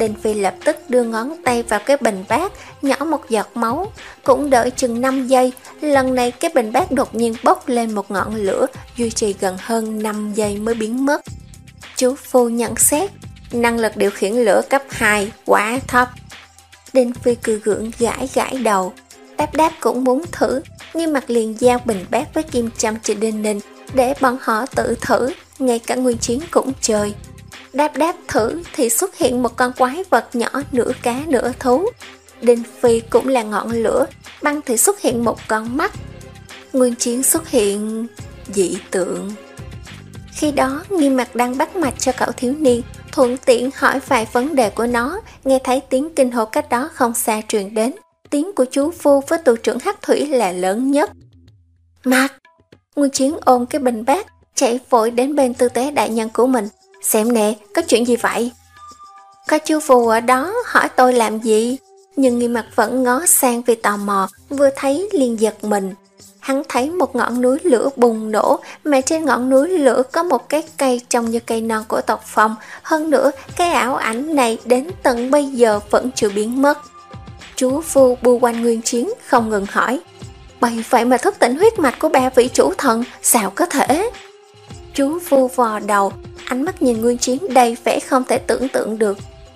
Đinh Phi lập tức đưa ngón tay vào cái bình bát, nhỏ một giọt máu. Cũng đợi chừng năm giây, lần này cái bình bát đột nhiên bốc lên một ngọn lửa, duy trì gần hơn năm giây mới biến mất. Chú Phu nhận xét, năng lực điều khiển lửa cấp hai, quá thấp. Đinh Phi cười gượng gãi gãi đầu. Đáp Đáp cũng muốn thử, Nghiêm Mặc liền giao bình bát với kim châm cho Đinh Ninh, để bọn họ tự thử, ngay cả Nguyên Chiến cũng chơi. Đáp Đáp thử thì xuất hiện một con quái vật nhỏ nửa cá nửa thú. Đinh Phi cũng là ngọn lửa, Băng thì xuất hiện một con mắt. Nguyên Chiến xuất hiện dị tượng. Khi đó Nghiêm Mặc đang bắt mạch cho cậu thiếu niên, thuận tiện hỏi vài vấn đề của nó, nghe thấy tiếng kinh hô cách đó không xa truyền đến. Tiếng của chú Phu với tù trưởng Hắc Thủy là lớn nhất. Mặc! Nguyên Chiến ôm cái bình bát, chạy vội đến bên tư tế đại nhân của mình. Xem nè, có chuyện gì vậy? Có chú Phu ở đó, hỏi tôi làm gì? Nhưng Nghiêm Mặc vẫn ngó sang vì tò mò, vừa thấy liền giật mình. Hắn thấy một ngọn núi lửa bùng nổ, mà trên ngọn núi lửa có một cái cây trông như cây non của tộc Phong. Hơn nữa, cái ảo ảnh này đến tận bây giờ vẫn chưa biến mất. Chú Phu bu quanh Nguyên Chiến không ngừng hỏi, bởi vậy mà thức tỉnh huyết mạch của ba vị chủ thần, sao có thể? Chú Phu vò đầu, ánh mắt nhìn Nguyên Chiến đầy vẻ không thể tưởng tượng được.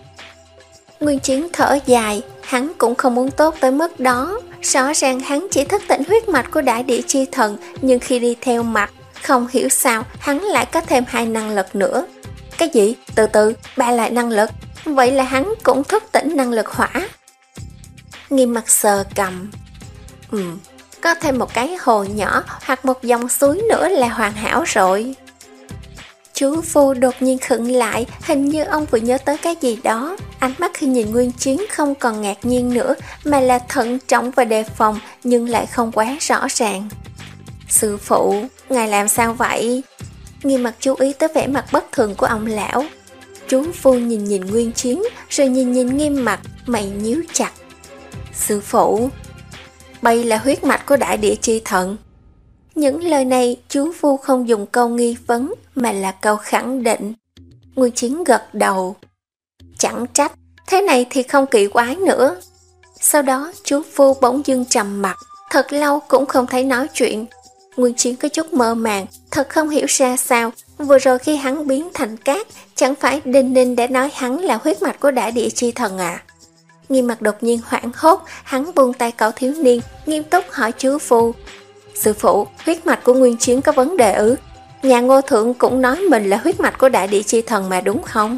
Nguyên Chiến thở dài, hắn cũng không muốn tốt tới mức đó. Rõ ràng hắn chỉ thức tỉnh huyết mạch của đại địa chi thần, nhưng khi đi theo mặt, không hiểu sao hắn lại có thêm hai năng lực nữa. Cái gì? Từ từ, ba lại năng lực, vậy là hắn cũng thức tỉnh năng lực hỏa. Nghiêm Mặc sờ cầm. Ừ, có thêm một cái hồ nhỏ hoặc một dòng suối nữa là hoàn hảo rồi. Chú Phu đột nhiên khựng lại, hình như ông vừa nhớ tới cái gì đó. Ánh mắt khi nhìn Nguyên Chiến không còn ngạc nhiên nữa, mà là thận trọng và đề phòng, nhưng lại không quá rõ ràng. Sư phụ, ngài làm sao vậy? Nghiêm Mặc chú ý tới vẻ mặt bất thường của ông lão. Chú Phu nhìn nhìn Nguyên Chiến, rồi nhìn nhìn Nghiêm Mặc, mày nhíu chặt. Sư phụ, đây là huyết mạch của đại địa chi thần. Những lời này chú Phu không dùng câu nghi vấn mà là câu khẳng định. Nguyên Chiến gật đầu. Chẳng trách, thế này thì không kỳ quái nữa. Sau đó chú Phu bỗng dưng trầm mặt, thật lâu cũng không thấy nói chuyện. Nguyên Chiến có chút mơ màng, thật không hiểu ra sao. Vừa rồi khi hắn biến thành cát, chẳng phải Đinh Ninh đã nói hắn là huyết mạch của đại địa chi thần à? Nghiêm Mặc đột nhiên hoảng hốt, hắn buông tay cậu thiếu niên, nghiêm túc hỏi chú Phu. Sư phụ, huyết mạch của Nguyên Chiến có vấn đề ư? Nhà Ngô Thượng cũng nói mình là huyết mạch của đại địa chi thần mà đúng không?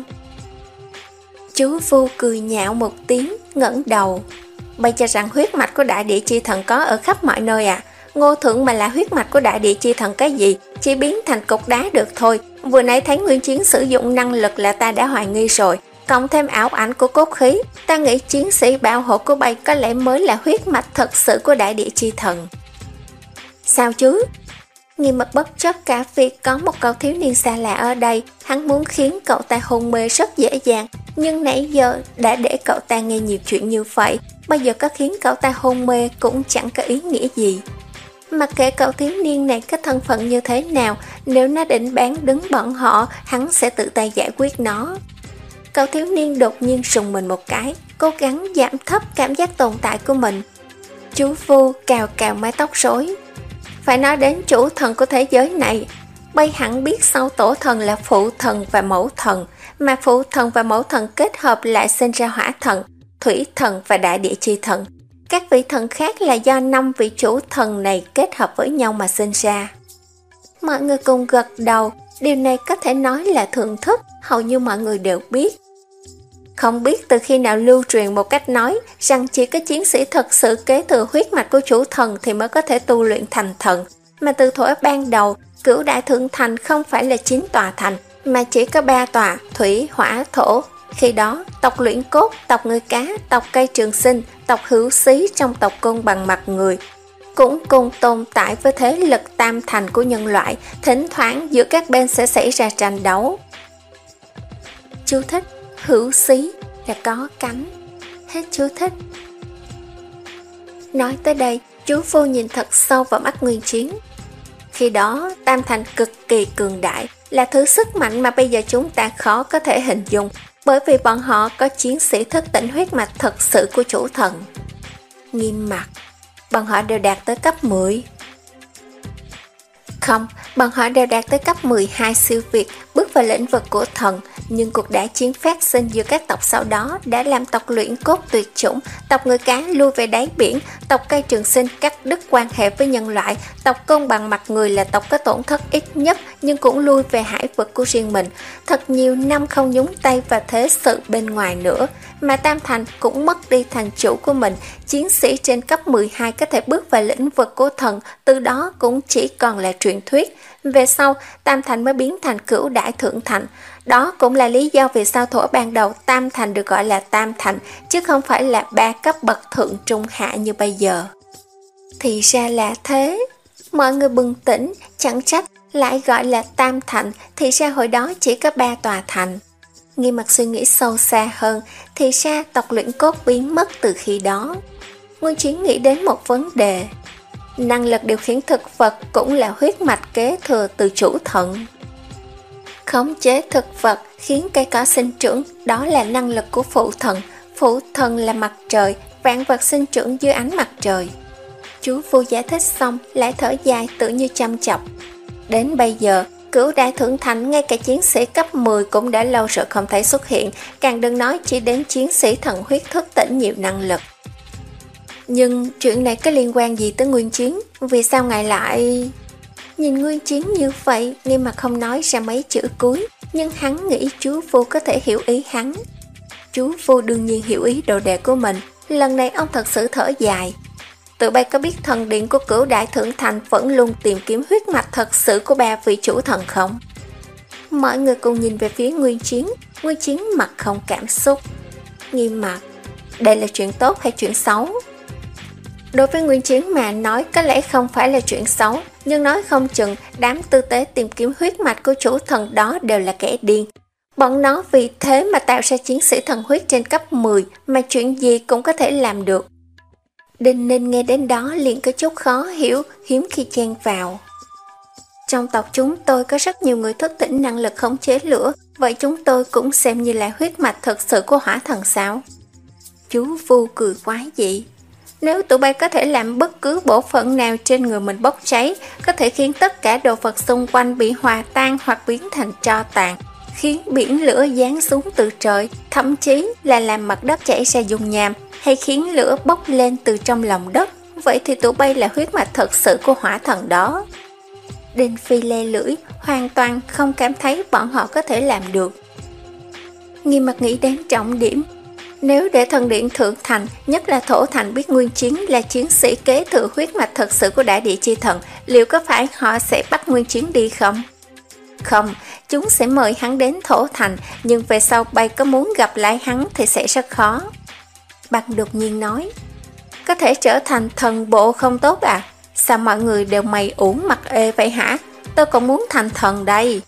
Chú Phu cười nhạo một tiếng, ngẩng đầu. Bây cho rằng huyết mạch của đại địa chi thần có ở khắp mọi nơi à? Ngô Thượng mà là huyết mạch của đại địa chi thần cái gì? Chỉ biến thành cục đá được thôi. Vừa nãy thấy Nguyên Chiến sử dụng năng lực là ta đã hoài nghi rồi. Cộng thêm ảo ảnh của cốt khí, ta nghĩ chiến sĩ bảo hộ của bay có lẽ mới là huyết mạch thật sự của đại địa chi thần. Sao chứ? Nghiêm Mặc bất chấp cả việc có một cậu thiếu niên xa lạ ở đây, hắn muốn khiến cậu ta hôn mê rất dễ dàng, nhưng nãy giờ đã để cậu ta nghe nhiều chuyện như vậy, bây giờ có khiến cậu ta hôn mê cũng chẳng có ý nghĩa gì. Mặc kệ cậu thiếu niên này có thân phận như thế nào, nếu nó định bán đứng bọn họ, hắn sẽ tự tay giải quyết nó. Cậu thiếu niên đột nhiên rùng mình một cái, cố gắng giảm thấp cảm giác tồn tại của mình. Chú Phu cào cào mái tóc rối. Phải nói đến chủ thần của thế giới này, bây hẳn biết sau tổ thần là phụ thần và mẫu thần, mà phụ thần và mẫu thần kết hợp lại sinh ra hỏa thần, thủy thần và đại địa chi thần. Các vị thần khác là do năm vị chủ thần này kết hợp với nhau mà sinh ra. Mọi người cùng gật đầu, điều này có thể nói là thưởng thức, hầu như mọi người đều biết. Không biết từ khi nào lưu truyền một cách nói rằng chỉ có chiến sĩ thật sự kế thừa huyết mạch của chủ thần thì mới có thể tu luyện thành thần, mà từ thuở ban đầu, Cửu Đại Thượng Thành không phải là chín tòa thành, mà chỉ có ba tòa, thủy, hỏa, thổ. Khi đó, tộc Luyện Cốt, tộc Người Cá, tộc Cây Trường Sinh, tộc Hữu Xí trong tộc Côn Bằng Mặt Người cũng cùng tồn tại với thế lực tam thành của nhân loại, thỉnh thoảng giữa các bên sẽ xảy ra tranh đấu. Chú thích: Hữu Xí là có cánh. Hết chú thích. Nói tới đây, chú Phu nhìn thật sâu vào mắt Nguyên Chiến. Khi đó, tam thành cực kỳ cường đại, là thứ sức mạnh mà bây giờ chúng ta khó có thể hình dung. bởi vì bọn họ có chiến sĩ thức tỉnh huyết mạch thật sự của chủ thần. Nghiêm mặt, bọn họ đều đạt tới cấp mười. Không, bọn họ đều đạt tới cấp mười hai siêu việt, bước vào lĩnh vực của thần, nhưng cuộc đại chiến phát sinh giữa các tộc sau đó đã làm tộc luyện cốt tuyệt chủng, tộc người cá lui về đáy biển, tộc cây trường sinh cắt đứt quan hệ với nhân loại, tộc côn bằng mặt người là tộc có tổn thất ít nhất nhưng cũng lui về hải vực của riêng mình. Thật nhiều năm không nhúng tay vào thế sự bên ngoài nữa, mà Tam Thành cũng mất đi thành chủ của mình. Chiến sĩ trên cấp mười hai có thể bước vào lĩnh vực của thần, từ đó cũng chỉ còn là truyền thuyết. Về sau, Tam Thành mới biến thành Cửu Đại Thượng Thành. Đó cũng là lý do vì sao thuở ban đầu Tam Thành được gọi là Tam Thành, chứ không phải là ba cấp bậc thượng trung hạ như bây giờ. Thì ra là thế. Mọi người bừng tỉnh, chẳng trách lại gọi là Tam Thành, thì ra hồi đó chỉ có ba tòa thành. Nghi Mặc suy nghĩ sâu xa hơn, thì ra tộc luyện cốt biến mất từ khi đó. Nguyên Chiến nghĩ đến một vấn đề. Năng lực điều khiển thực vật cũng là huyết mạch kế thừa từ chủ thần. Khống chế thực vật khiến cây cỏ sinh trưởng, đó là năng lực của phụ thần. Phụ thần là mặt trời, vạn vật sinh trưởng dưới ánh mặt trời. Chú Phu giải thích xong lại thở dài tự như chăm chọc. Đến bây giờ, Cửu Đại Thượng Thành ngay cả chiến sĩ cấp mười cũng đã lâu rồi không thấy xuất hiện, càng đừng nói chỉ đến chiến sĩ thần huyết thức tỉnh nhiều năng lực. Nhưng chuyện này có liên quan gì tới Nguyên Chiến? Vì sao ngài lại... Nhìn Nguyên Chiến như vậy, Nghiêm Mặt không nói ra mấy chữ cuối, nhưng hắn nghĩ chú Phu có thể hiểu ý hắn. Chú Phu đương nhiên hiểu ý đồ đệ của mình, lần này ông thật sự thở dài. Tụi bay có biết thần điện của Cửu Đại Thượng Thành vẫn luôn tìm kiếm huyết mạch thật sự của ba vị chủ thần không? Mọi người cùng nhìn về phía Nguyên Chiến, Nguyên Chiến mặt không cảm xúc. Nghiêm Mặt, đây là chuyện tốt hay chuyện xấu? Đối với Nguyên Chiến mà nói có lẽ không phải là chuyện xấu, nhưng nói không chừng đám tư tế tìm kiếm huyết mạch của chủ thần đó đều là kẻ điên. Bọn nó vì thế mà tạo ra chiến sĩ thần huyết trên cấp mười mà chuyện gì cũng có thể làm được. Đinh Ninh nghe đến đó liền có chút khó hiểu, hiếm khi chen vào. Trong tộc chúng tôi có rất nhiều người thức tỉnh năng lực khống chế lửa, vậy chúng tôi cũng xem như là huyết mạch thực sự của hỏa thần sao? Chú Vu cười quái dị. Nếu tụi bay có thể làm bất cứ bộ phận nào trên người mình bốc cháy, có thể khiến tất cả đồ vật xung quanh bị hòa tan hoặc biến thành tro tàn, khiến biển lửa giáng xuống từ trời, thậm chí là làm mặt đất chảy ra dung nham, hay khiến lửa bốc lên từ trong lòng đất, vậy thì tụi bay là huyết mạch thật sự của hỏa thần đó. Đinh Phi le lưỡi, hoàn toàn không cảm thấy bọn họ có thể làm được. Nghiêm Mặt nghĩ đến trọng điểm. Nếu để thần điện Thượng Thành, nhất là Thổ Thành biết Nguyên Chiến là chiến sĩ kế thừa huyết mạch thật sự của Đại Địa Chi Thần, liệu có phải họ sẽ bắt Nguyên Chiến đi không? Không, chúng sẽ mời hắn đến Thổ Thành, nhưng về sau bay có muốn gặp lại hắn thì sẽ rất khó. Bạch đột nhiên nói, có thể trở thành thần bộ không tốt à? Sao mọi người đều mày uổng mặt ê vậy hả? Tôi còn muốn thành thần đây.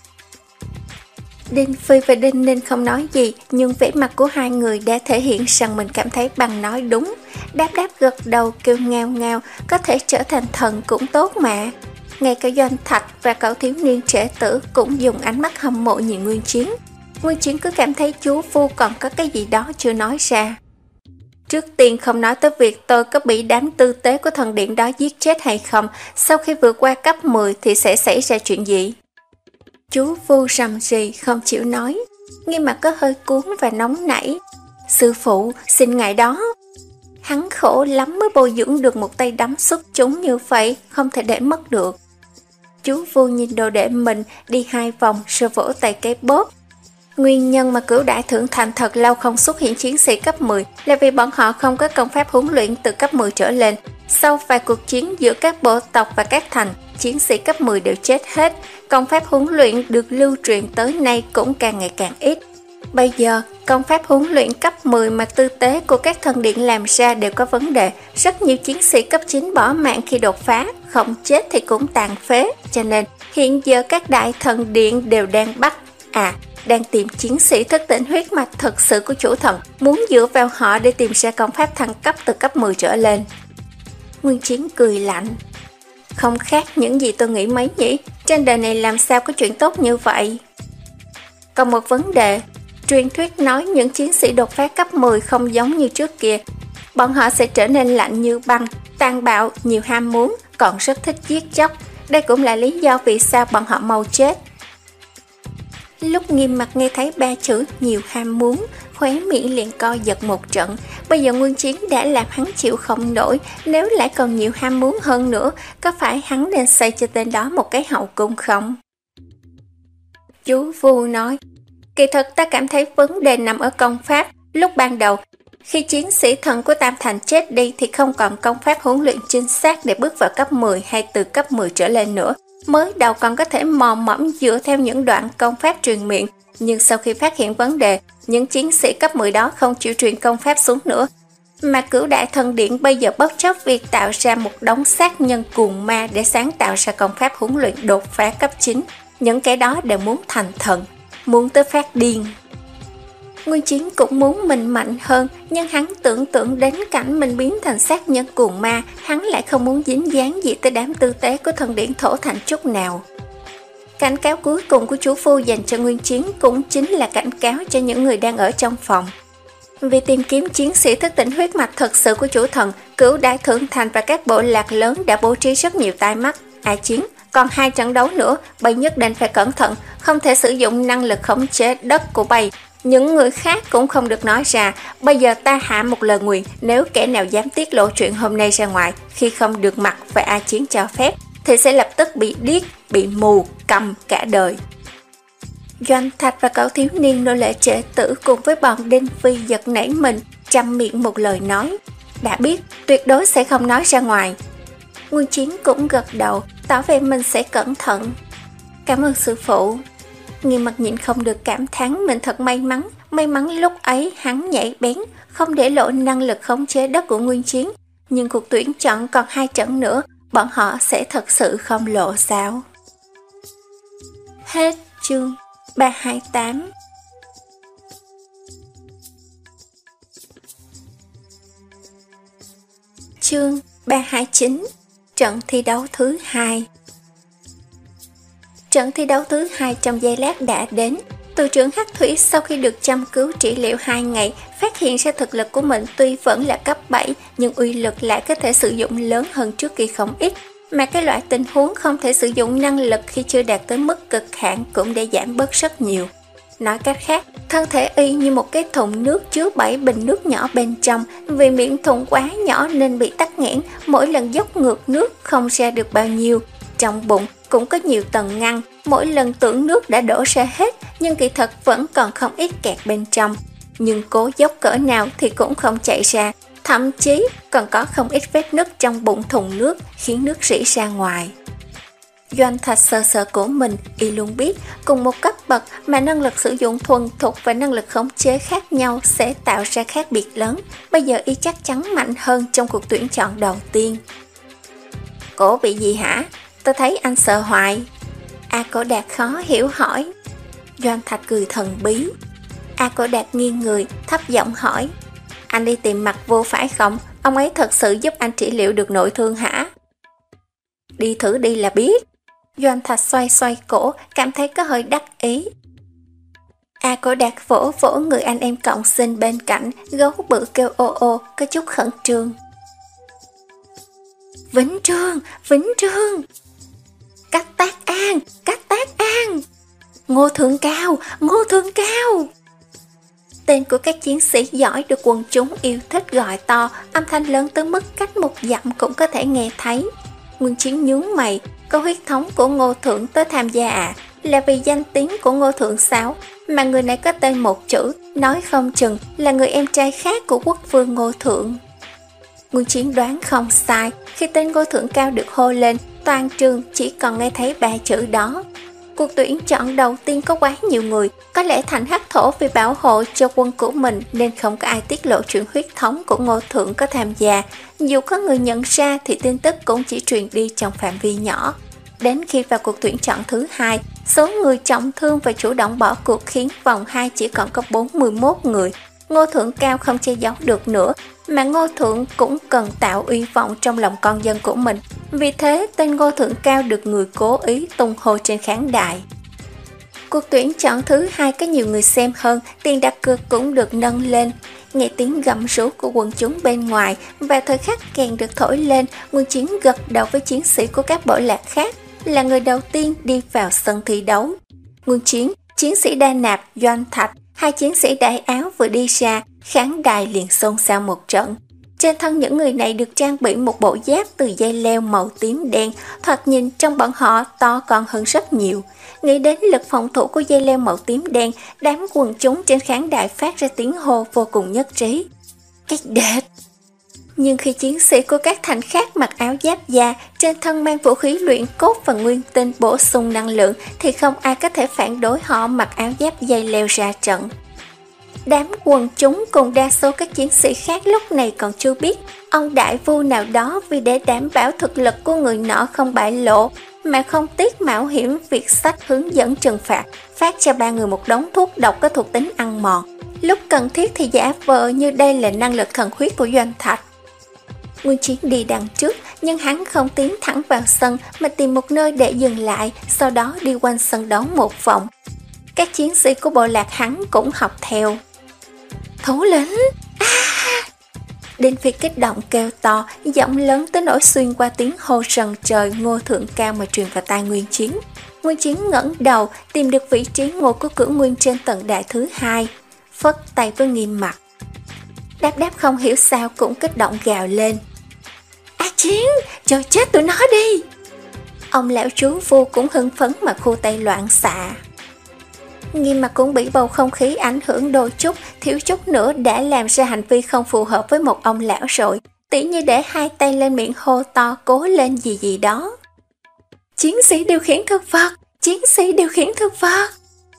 Đinh Phi và Đinh Ninh không nói gì, nhưng vẻ mặt của hai người đã thể hiện rằng mình cảm thấy bằng nói đúng. Đáp đáp gật đầu kêu ngao ngao, có thể trở thành thần cũng tốt mà. Ngay cả Doanh Thạch và cậu thiếu niên trẻ tử cũng dùng ánh mắt hâm mộ nhìn Nguyên Chiến. Nguyên Chiến cứ cảm thấy chú Phu còn có cái gì đó chưa nói ra. Trước tiên không nói tới việc tôi có bị đám tư tế của thần điện đó giết chết hay không, sau khi vượt qua cấp mười thì sẽ xảy ra chuyện gì? Chú Vu rầm rì không chịu nói, Nghiêm Mặt có hơi cuốn và nóng nảy. Sư phụ, xin ngài đó. Hắn khổ lắm mới bồi dưỡng được một tay đấm xuất chúng như vậy, không thể để mất được. Chú Vu nhìn đồ đệ mình đi hai vòng rồi vỗ tay cái bóp. Nguyên nhân mà Cửu Đại Thượng Thành thật lâu không xuất hiện chiến sĩ cấp mười là vì bọn họ không có công pháp huấn luyện từ cấp mười trở lên. Sau vài cuộc chiến giữa các bộ tộc và các thành, chiến sĩ cấp mười đều chết hết. Công pháp huấn luyện được lưu truyền tới nay cũng càng ngày càng ít. Bây giờ, công pháp huấn luyện cấp mười mà tư tế của các thần điện làm ra đều có vấn đề. Rất nhiều chiến sĩ cấp chín bỏ mạng khi đột phá, không chết thì cũng tàn phế. Cho nên, hiện giờ các đại thần điện đều đang bắt, à, đang tìm chiến sĩ thức tỉnh huyết mạch thật sự của chủ thần, muốn dựa vào họ để tìm ra công pháp thăng cấp từ cấp mười trở lên. Nguyên Chiến cười lạnh. Không khác những gì tôi nghĩ mấy nhỉ, trên đời này làm sao có chuyện tốt như vậy. Còn một vấn đề, Truyền thuyết nói những chiến sĩ đột phá cấp mười không giống như trước kia. Bọn họ sẽ trở nên lạnh như băng, tàn bạo, nhiều ham muốn, còn rất thích giết chóc. Đây cũng là lý do vì sao bọn họ mau chết. Lúc Nghiêm Mặt nghe thấy ba chữ nhiều ham muốn, khóe miệng liền co giật một trận. Bây giờ Nguyên Chiến đã làm hắn chịu không nổi, nếu lại còn nhiều ham muốn hơn nữa, có phải hắn nên xây cho tên đó một cái hậu cung không? Chú Vu nói, kỳ thực ta cảm thấy vấn đề nằm ở công pháp. Lúc ban đầu, khi chiến sĩ thần của Tam Thành chết đi thì không còn công pháp huấn luyện chính xác để bước vào cấp mười hay từ cấp mười trở lên nữa. Mới đầu còn có thể mò mẫm dựa theo những đoạn công pháp truyền miệng, nhưng sau khi phát hiện vấn đề, những chiến sĩ cấp mười đó không chịu truyền công pháp xuống nữa. Mà Cửu Đại Thần Điện bây giờ bất chấp việc tạo ra một đống sát nhân cuồng ma để sáng tạo ra công pháp huấn luyện đột phá cấp chín. Những cái đó đều muốn thành thần, muốn tới phát điên. Nguyên Chiến cũng muốn mình mạnh hơn, nhưng hắn tưởng tượng đến cảnh mình biến thành sát nhân cuồng ma, hắn lại không muốn dính dáng gì tới đám tư tế của thần điển Thổ Thành chút nào. Cảnh cáo cuối cùng của chú Phu dành cho Nguyên Chiến cũng chính là cảnh cáo cho những người đang ở trong phòng. Vì tìm kiếm chiến sĩ thức tỉnh huyết mạch thật sự của chủ thần, Cửu Đại Thượng Thành và các bộ lạc lớn đã bố trí rất nhiều tai mắt. A Chiến, còn hai trận đấu nữa, bầy nhất định phải cẩn thận, không thể sử dụng năng lực khống chế đất của bầy. Những người khác cũng không được nói ra. Bây giờ ta hạ một lời nguyền, nếu kẻ nào dám tiết lộ chuyện hôm nay ra ngoài, khi không được mặc và A Chiến cho phép, thì sẽ lập tức bị điếc, bị mù, câm cả đời. Doanh Thạch và cậu thiếu niên nô lệ trễ tử cùng với bọn Đinh Phi giật nảy mình, trăm miệng một lời nói. Đã biết, tuyệt đối sẽ không nói ra ngoài. Nguyên Chiến cũng gật đầu, tỏ vẻ mình sẽ cẩn thận. Cảm ơn sư phụ. Nghiêm Mặt nhịn không được cảm thán mình thật may mắn. May mắn lúc ấy hắn nhảy bén, không để lộ năng lực khống chế đất của Nguyên Chiến. Nhưng cuộc tuyển chọn còn hai trận nữa, bọn họ sẽ thật sự không lộ sao. Hết chương ba hai tám. Chương ba hai chín. Trận thi đấu thứ hai. Trận thi đấu thứ hai trong giây lát đã đến. Tù trưởng Hắc Thủy sau khi được chăm cứu trị liệu hai ngày, phát hiện ra thực lực của mình tuy vẫn là cấp bảy, nhưng uy lực lại có thể sử dụng lớn hơn trước kia không ít. Mà cái loại tình huống không thể sử dụng năng lực khi chưa đạt tới mức cực hạn cũng để giảm bớt rất nhiều. Nói cách khác, thân thể y như một cái thùng nước chứa bảy bình nước nhỏ bên trong, vì miệng thùng quá nhỏ nên bị tắc nghẽn, mỗi lần dốc ngược nước không ra được bao nhiêu. Trong bụng cũng có nhiều tầng ngăn, mỗi lần tưởng nước đã đổ ra hết, nhưng kỳ thật vẫn còn không ít kẹt bên trong. Nhưng cố dốc cỡ nào thì cũng không chạy ra, thậm chí còn có không ít vết nứt trong bụng thùng nước, khiến nước rỉ ra ngoài. Doanh Thạch sờ sờ của mình, y luôn biết, cùng một cấp bậc mà năng lực sử dụng thuần thục và năng lực khống chế khác nhau sẽ tạo ra khác biệt lớn. Bây giờ y chắc chắn mạnh hơn trong cuộc tuyển chọn đầu tiên. Cổ bị gì hả? Tôi thấy anh sợ hoài. A Cổ Đạt khó hiểu hỏi. Doanh Thạch cười thần bí. A Cổ Đạt nghiêng người, thấp giọng hỏi. Anh đi tìm Mặt Vô phải không? Ông ấy thật sự giúp anh trị liệu được nội thương hả? Đi thử đi là biết. Doanh Thạch xoay xoay cổ, cảm thấy có hơi đắc ý. A Cổ Đạt vỗ vỗ người anh em cộng sinh bên cạnh, gấu bự kêu ô ô, có chút khẩn trương. Vĩnh Trương, Vĩnh Trương. Cách Tác An, Cách Tác An. Ngô Thượng Cao, Ngô Thượng Cao. Tên của các chiến sĩ giỏi được quần chúng yêu thích gọi to, âm thanh lớn tới mức cách một dặm cũng có thể nghe thấy. Nguyên Chiến nhướng mày, có huyết thống của Ngô Thượng tới tham gia à? Là vì danh tiếng của Ngô Thượng sao? Mà người này có tên một chữ, nói không chừng là người em trai khác của quốc vương Ngô Thượng. Nguyên Chiến đoán không sai, khi tên Ngô Thượng Cao được hô lên, toàn trường chỉ còn nghe thấy ba chữ đó. Cuộc tuyển chọn đầu tiên có quá nhiều người, có lẽ Thành Hắc Thổ vì bảo hộ cho quân của mình nên không có ai tiết lộ chuyện huyết thống của Ngô Thượng có tham gia. Dù có người nhận ra thì tin tức cũng chỉ truyền đi trong phạm vi nhỏ. Đến khi vào cuộc tuyển chọn thứ hai, số người trọng thương và chủ động bỏ cuộc khiến vòng hai chỉ còn có bốn mươi mốt người. Ngô Thượng Cao không che giấu được nữa, mà Ngô Thượng cũng cần tạo uy vọng trong lòng con dân của mình. Vì thế tên Ngô Thượng Cao được người cố ý tung hô trên khán đài. Cuộc tuyển chọn thứ hai có nhiều người xem hơn, tiền đặt cược cũng được nâng lên. Nghe tiếng gầm rú của quần chúng bên ngoài và thời khắc kèn được thổi lên, Nguyên Chiến gật đầu với chiến sĩ của các bộ lạc khác, là người đầu tiên đi vào sân thi đấu. Nguyên Chiến, chiến sĩ Đa Nạp, Doanh Thạch, hai chiến sĩ đại áo vừa đi ra, khán đài liền xôn xao một trận. Trên thân những người này được trang bị một bộ giáp từ dây leo màu tím đen, thoạt nhìn trong bọn họ to còn hơn rất nhiều. Nghĩ đến lực phòng thủ của dây leo màu tím đen, đám quần chúng trên khán đài phát ra tiếng hô vô cùng nhất trí. Cái đệt! Nhưng khi chiến sĩ của các thành khác mặc áo giáp da, trên thân mang vũ khí luyện cốt và nguyên tinh bổ sung năng lượng, thì không ai có thể phản đối họ mặc áo giáp dây leo ra trận. Đám quần chúng cùng đa số các chiến sĩ khác lúc này còn chưa biết, ông đại vu nào đó vì để đảm bảo thực lực của người nọ không bại lộ, mà không tiếc mạo hiểm việc sách hướng dẫn trừng phạt, phát cho ba người một đống thuốc độc có thuộc tính ăn mòn. Lúc cần thiết thì giả vờ như đây là năng lực thần huyết của Doanh Thạch. Nguyên Chiến đi đằng trước, nhưng hắn không tiến thẳng vào sân mà tìm một nơi để dừng lại, sau đó đi quanh sân đấu một vòng. Các chiến sĩ của bộ lạc hắn cũng học theo. Thủ lĩnh! À! Đinh Phi kích động kêu to, giọng lớn tới nỗi xuyên qua tiếng hô sần trời Ngô Thượng Cao mà truyền vào tai Nguyên Chiến. Nguyên Chiến ngẩng đầu, tìm được vị trí ngồi của Cửu Nguyên trên tầng đại thứ hai, phất tay với Nghiêm Mặt. Đáp Đáp không hiểu sao cũng kích động gào lên. A Chiến, cho chết tụi nó đi! Ông lão chú Vu cũng hưng phấn mà khu tay loạn xạ. Nghiêm Mặt cũng bị bầu không khí ảnh hưởng đôi chút, thiếu chút nữa đã làm ra hành vi không phù hợp với một ông lão rồi, tỉ như để hai tay lên miệng hô to cố lên gì gì đó. Chiến sĩ điều khiển thực vật! Chiến sĩ điều khiển thực vật!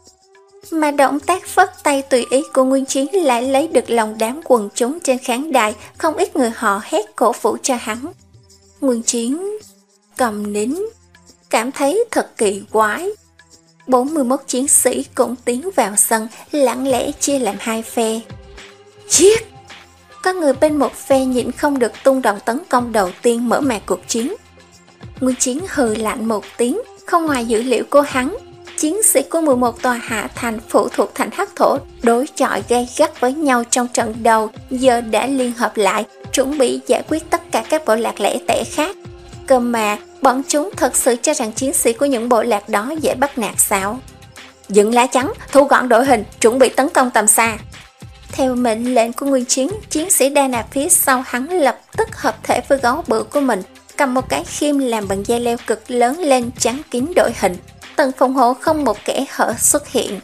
Mà động tác phất tay tùy ý của Nguyên Chiến lại lấy được lòng đám quần chúng trên khán đài, không ít người họ hét cổ vũ cho hắn. Nguyên Chiến cầm nín, cảm thấy thật kỳ quái. bốn mươi mốt chiến sĩ cũng tiến vào sân, lặng lẽ chia làm hai phe. Giết! Có người bên một phe nhịn không được tung đòn tấn công đầu tiên mở màn cuộc chiến. Nguyên Chiến hừ lạnh một tiếng, không ngoài dữ liệu của hắn. Chiến sĩ của mười một tòa hạ thành phụ thuộc thành Hắc Thổ đối chọi gay gắt với nhau trong trận đầu, giờ đã liên hợp lại, chuẩn bị giải quyết tất cả các bộ lạc lẻ tẻ khác. Cơ mà, bọn chúng thật sự cho rằng chiến sĩ của những bộ lạc đó dễ bắt nạt sao? Dựng lá chắn, thu gọn đội hình, chuẩn bị tấn công tầm xa. Theo mệnh lệnh của Nguyên Chiến, chiến sĩ Đa Nạp phía sau hắn lập tức hợp thể với gấu bự của mình, cầm một cái khiêm làm bằng dây leo cực lớn lên chắn kín đội hình. Tầng phòng hộ không một kẽ hở xuất hiện.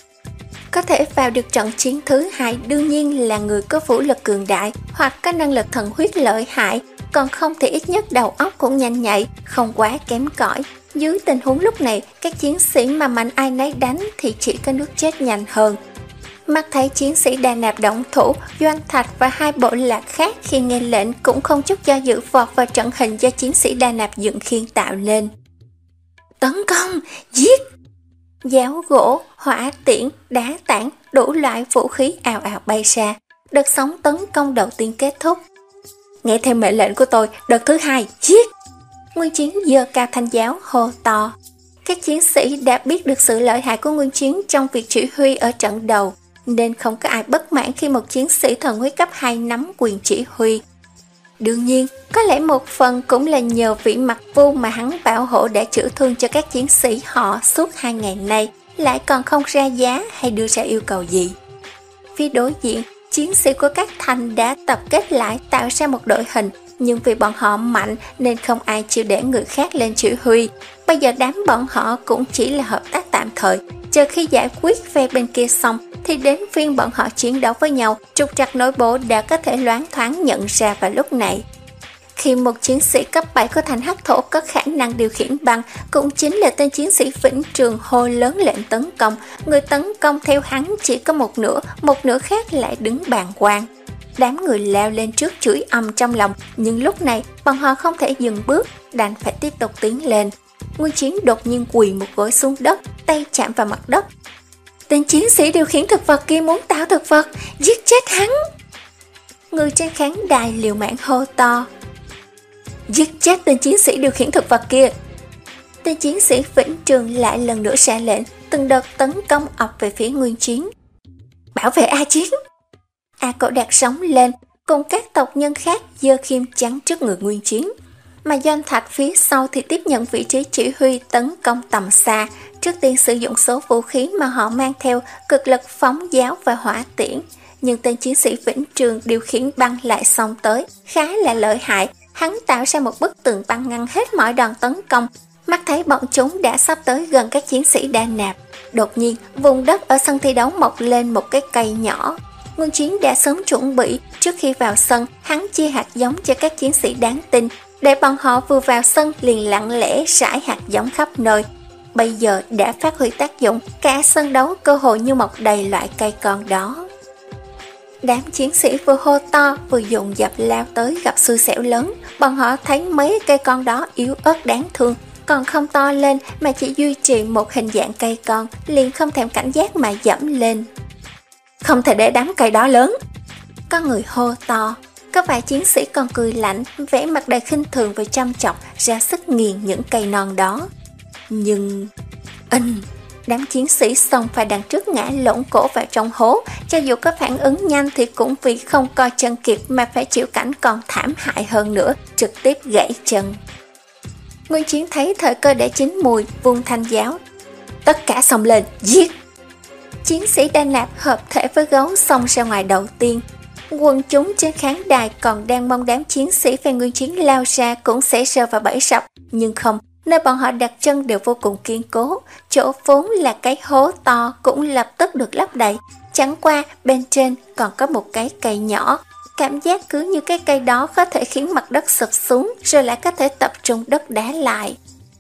Có thể vào được trận chiến thứ hai đương nhiên là người có vũ lực cường đại hoặc có năng lực thần huyết lợi hại, còn không thì ít nhất đầu óc cũng nhanh nhạy, không quá kém cỏi. Dưới tình huống lúc này, các chiến sĩ mà mạnh ai nấy đánh thì chỉ có nước chết nhanh hơn. Mắt thấy chiến sĩ Đa Nạp động thủ, Doanh Thạch và hai bộ lạc khác khi nghe lệnh cũng không chút do dự vọt vào trận hình do chiến sĩ Đa Nạp dựng khiên tạo lên. Tấn công, giết! Giáo gỗ, hỏa tiễn, đá tảng, đủ loại vũ khí ào ào bay ra. Đợt sóng tấn công đầu tiên kết thúc. Nghe theo mệnh lệnh của tôi, đợt thứ hai, giết! Nguyên Chiến giơ cao thanh giáo hô to. Các chiến sĩ đã biết được sự lợi hại của Nguyên Chiến trong việc chỉ huy ở trận đầu, nên không có ai bất mãn khi một chiến sĩ thần huyết cấp hai nắm quyền chỉ huy. Đương nhiên, có lẽ một phần cũng là nhờ vị Mặt Vu mà hắn bảo hộ đã chữa thương cho các chiến sĩ họ suốt hai ngày nay, lại còn không ra giá hay đưa ra yêu cầu gì. Phía đối diện, chiến sĩ của các thành đã tập kết lại tạo ra một đội hình, nhưng vì bọn họ mạnh nên không ai chịu để người khác lên chỉ huy. Bây giờ đám bọn họ cũng chỉ là hợp tác tạm thời, chờ khi giải quyết phe bên kia xong thì đến phiên bọn họ chiến đấu với nhau. Trục trặc nội bộ đã có thể loáng thoáng nhận ra vào lúc này. Khi một chiến sĩ cấp bảy của thành Hắc Thổ có khả năng điều khiển băng, cũng chính là tên chiến sĩ Vĩnh Trường hô lớn lệnh tấn công, người tấn công theo hắn chỉ có một nửa, một nửa khác lại đứng bàng hoàng. Đám người lao lên trước chửi ầm trong lòng, nhưng lúc này bọn họ không thể dừng bước, đành phải tiếp tục tiến lên. Nguyên Chiến đột nhiên quỳ một gối xuống đất, tay chạm vào mặt đất. Tên chiến sĩ điều khiển thực vật kia muốn tạo thực vật, giết chết hắn! Người trên khán đài liều mạng hô to. Giết chết tên chiến sĩ điều khiển thực vật kia! Tên chiến sĩ Vĩnh Trường lại lần nữa ra lệnh, từng đợt tấn công ập về phía Nguyên Chiến. Bảo vệ A Chiến! A Cổ Đạt sóng lên, cùng các tộc nhân khác giơ khiêm chắn trước người Nguyên Chiến. Mà Doanh Thạch phía sau thì tiếp nhận vị trí chỉ huy tấn công tầm xa, trước tiên sử dụng số vũ khí mà họ mang theo, cực lực phóng giáo và hỏa tiễn. Nhưng tên chiến sĩ Vĩnh Trường điều khiển băng lại xông tới, khá là lợi hại. Hắn tạo ra một bức tường băng ngăn hết mọi đòn tấn công. Mắt thấy bọn chúng đã sắp tới gần các chiến sĩ Đa Nạp. Đột nhiên, vùng đất ở sân thi đấu mọc lên một cái cây nhỏ. Nguyên Chiến đã sớm chuẩn bị, trước khi vào sân, hắn chia hạt giống cho các chiến sĩ đáng tin, để bọn họ vừa vào sân liền lặng lẽ rải hạt giống khắp nơi. Bây giờ đã phát huy tác dụng, cả sân đấu cơ hội như mọc đầy loại cây con đó. Đám chiến sĩ vừa hô to vừa dồn dập lao tới gặp xui xẻo lớn. Bọn họ thấy mấy cây con đó yếu ớt đáng thương, còn không to lên mà chỉ duy trì một hình dạng cây con, liền không thèm cảnh giác mà dẫm lên. Không thể để đám cây đó lớn. Có người hô to. Có vài chiến sĩ còn cười lạnh, vẻ mặt đầy khinh thường và chăm chọc, ra sức nghiền những cây non đó. Nhưng... Inh! Đám chiến sĩ xông phải đằng trước ngã lộn cổ vào trong hố, cho dù có phản ứng nhanh thì cũng vì không coi chân kịp mà phải chịu cảnh còn thảm hại hơn nữa, trực tiếp gãy chân. Nguyên Chiến thấy thời cơ đã chín mùi, vung thanh giáo. Tất cả xông lên, giết! Chiến sĩ Đa Nạp hợp thể với gấu xông ra ngoài đầu tiên. Quần chúng trên khán đài còn đang mong đám chiến sĩ phe Nguyên Chiến lao ra cũng sẽ rơi vào bẫy sập, nhưng không, nơi bọn họ đặt chân đều vô cùng kiên cố. Chỗ vốn là cái hố to cũng lập tức được lấp đầy, chẳng qua bên trên còn có một cái cây nhỏ. Cảm giác cứ như cái cây đó có thể khiến mặt đất sụp xuống, rồi lại có thể tập trung đất đá lại.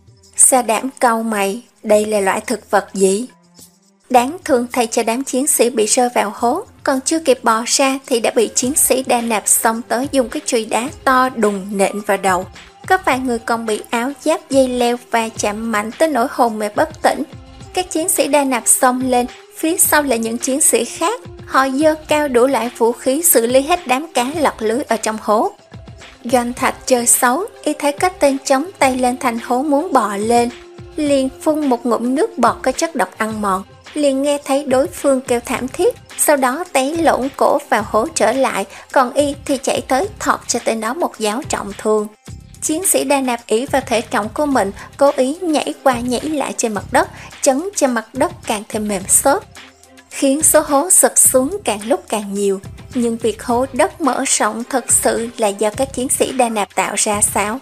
Sa Đảm cau mày, đây là loại thực vật gì? Đáng thương thay cho đám chiến sĩ bị rơi vào hố, còn chưa kịp bò ra thì đã bị chiến sĩ Đa Nạp xông tới dùng cái chùy đá to đùng nện vào đầu. Có vài người còn bị áo giáp dây leo và chạm mạnh tới nỗi hồn mê bất tỉnh. Các chiến sĩ Đa Nạp xông lên, phía sau là những chiến sĩ khác. Họ giơ cao đủ loại vũ khí xử lý hết đám cá lọt lưới ở trong hố. Doanh Thạch chơi xấu, y thấy có tên chống tay lên thành hố muốn bò lên, liền phun một ngụm nước bọt có chất độc ăn mòn. Liền nghe thấy đối phương kêu thảm thiết, sau đó té lộn cổ vào hố trở lại, còn y thì chạy tới thọt cho tên đó một giáo trọng thương. Chiến sĩ Đa Nạp ỷ vào thể trọng của mình, cố ý nhảy qua nhảy lại trên mặt đất, chấn cho mặt đất càng thêm mềm xốp, khiến số hố sụp xuống càng lúc càng nhiều. Nhưng việc hố đất mở rộng thật sự là do các chiến sĩ Đa Nạp tạo ra sao?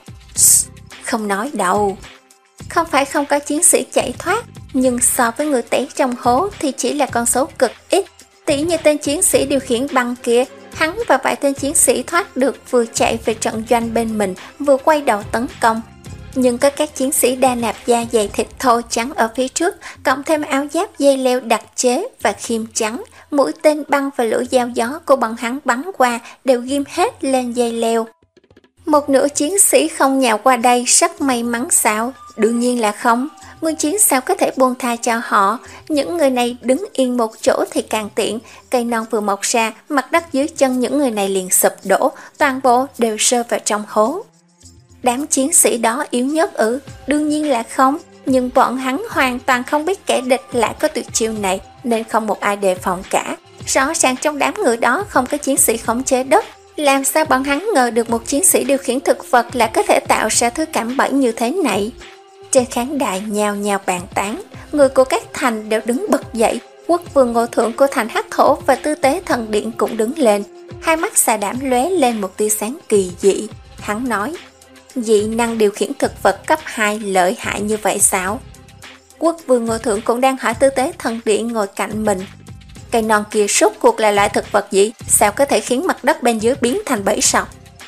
Không nói đâu. Không phải không có chiến sĩ chạy thoát, nhưng so với người té trong hố thì chỉ là con số cực ít. Tỉ như tên chiến sĩ điều khiển băng kia, hắn và vài tên chiến sĩ thoát được vừa chạy về trận doanh bên mình, vừa quay đầu tấn công. Nhưng có các chiến sĩ Đa Nạp da dày thịt thô trắng ở phía trước, cộng thêm áo giáp dây leo đặc chế và khiêm trắng, mũi tên băng và lưỡi dao gió của bọn hắn bắn qua đều ghim hết lên dây leo. Một nửa chiến sĩ không nhào qua đây rất may mắn sao? Đương nhiên là không. Nguyên Chiến sao có thể buông tha cho họ? Những người này đứng yên một chỗ thì càng tiện. Cây non vừa mọc ra, mặt đất dưới chân những người này liền sụp đổ, toàn bộ đều rơi vào trong hố. Đám chiến sĩ đó yếu nhất ư? Đương nhiên là không. Nhưng bọn hắn hoàn toàn không biết kẻ địch lại có tuyệt chiêu này, nên không một ai đề phòng cả. Rõ ràng trong đám người đó không có chiến sĩ khống chế đất. Làm sao bọn hắn ngờ được một chiến sĩ điều khiển thực vật lại có thể tạo ra thứ cạm bẫy như thế này? Trên khán đài nhào nhào bàn tán, người của các thành đều đứng bật dậy. Quốc vương ngô thượng của thành Hắc Thổ và tư tế thần điện cũng đứng lên. Hai mắt Sa Đảm lóe lên một tia sáng kỳ dị. Hắn nói, dị năng điều khiển thực vật cấp hai lợi hại như vậy sao? Quốc vương ngô thượng cũng đang hỏi tư tế thần điện ngồi cạnh mình. Cây non kia rốt cuộc là loại thực vật gì? Sao có thể khiến mặt đất bên dưới biến thành bẫy sọc?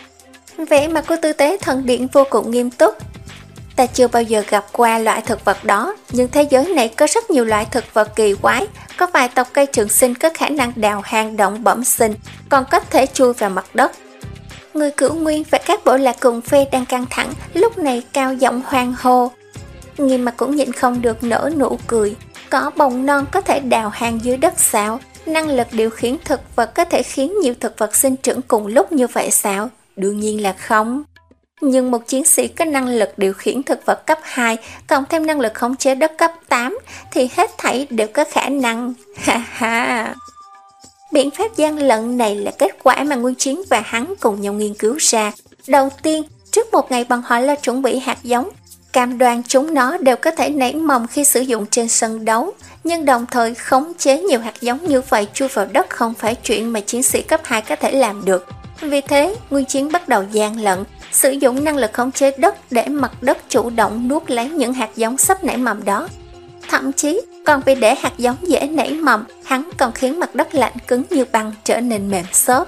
Vẻ mặt của tư tế thần điện vô cùng nghiêm túc. Ta chưa bao giờ gặp qua loại thực vật đó, nhưng thế giới này có rất nhiều loại thực vật kỳ quái. Có vài tộc cây trường sinh có khả năng đào hang động bẩm sinh, còn có thể chui vào mặt đất. Người Cửu Nguyên và các bộ lạc cùng phe đang căng thẳng, lúc này cao giọng hoan hô. Nghiêm mà cũng nhịn không được nở nụ cười. Có bông non có thể đào hang dưới đất sao? Năng lực điều khiển thực vật có thể khiến nhiều thực vật sinh trưởng cùng lúc như vậy sao? Đương nhiên là không. Nhưng một chiến sĩ có năng lực điều khiển thực vật cấp hai, cộng thêm năng lực khống chế đất cấp tám, thì hết thảy đều có khả năng. Ha ha! Biện pháp gian lận này là kết quả mà Nguyên Chiến và hắn cùng nhau nghiên cứu ra. Đầu tiên, trước một ngày bọn họ lo chuẩn bị hạt giống, cam đoan chúng nó đều có thể nảy mầm khi sử dụng trên sân đấu, nhưng đồng thời khống chế nhiều hạt giống như vậy chui vào đất không phải chuyện mà chiến sĩ cấp hai có thể làm được. Vì thế, Nguyên Chiến bắt đầu gian lận, sử dụng năng lực khống chế đất để mặt đất chủ động nuốt lấy những hạt giống sắp nảy mầm đó. Thậm chí, còn vì để hạt giống dễ nảy mầm, hắn còn khiến mặt đất lạnh cứng như băng trở nên mềm xốp.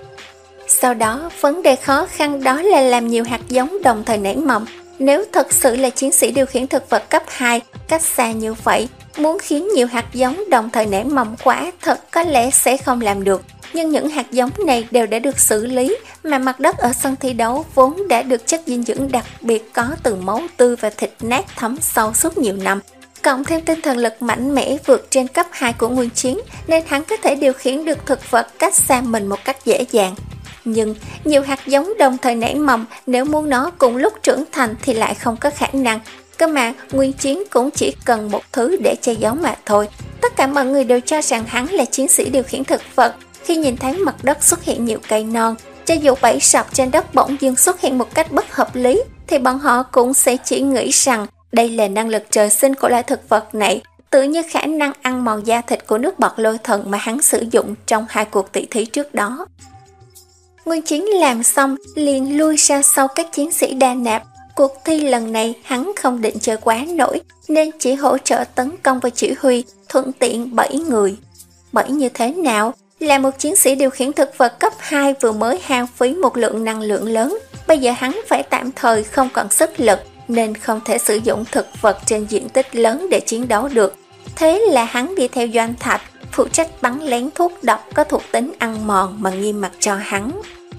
Sau đó, vấn đề khó khăn đó là làm nhiều hạt giống đồng thời nảy mầm. Nếu thật sự là chiến sĩ điều khiển thực vật cấp hai, cách xa như vậy, muốn khiến nhiều hạt giống đồng thời nảy mầm quả thật có lẽ sẽ không làm được. Nhưng những hạt giống này đều đã được xử lý, mà mặt đất ở sân thi đấu vốn đã được chất dinh dưỡng đặc biệt có từ máu tươi và thịt nát thấm sâu suốt nhiều năm. Cộng thêm tinh thần lực mạnh mẽ vượt trên cấp hai của Nguyên Chiến, nên hắn có thể điều khiển được thực vật cách xa mình một cách dễ dàng. Nhưng nhiều hạt giống đồng thời nảy mầm, nếu muốn nó cùng lúc trưởng thành thì lại không có khả năng. Cơ mà Nguyên Chiến cũng chỉ cần một thứ để che giấu mà thôi. Tất cả mọi người đều cho rằng hắn là chiến sĩ điều khiển thực vật. Khi nhìn thấy mặt đất xuất hiện nhiều cây non, cho dù bẫy sập trên đất bỗng dưng xuất hiện một cách bất hợp lý, thì bọn họ cũng sẽ chỉ nghĩ rằng đây là năng lực trời sinh của loại thực vật này, tự như khả năng ăn mòn da thịt của nước bọt lôi thần mà hắn sử dụng trong hai cuộc tỷ thí trước đó. Nguyên Chiến làm xong liền lui ra sau các chiến sĩ đa nạp. Cuộc thi lần này hắn không định chơi quá nổi, nên chỉ hỗ trợ tấn công và chỉ huy, thuận tiện bảy người. Bảy như thế nào? Là một chiến sĩ điều khiển thực vật cấp hai vừa mới hao phí một lượng năng lượng lớn, bây giờ hắn phải tạm thời không còn sức lực, nên không thể sử dụng thực vật trên diện tích lớn để chiến đấu được. Thế là hắn đi theo Doanh Thạch, phụ trách bắn lén thuốc độc có thuộc tính ăn mòn mà nghiêm mặt cho hắn.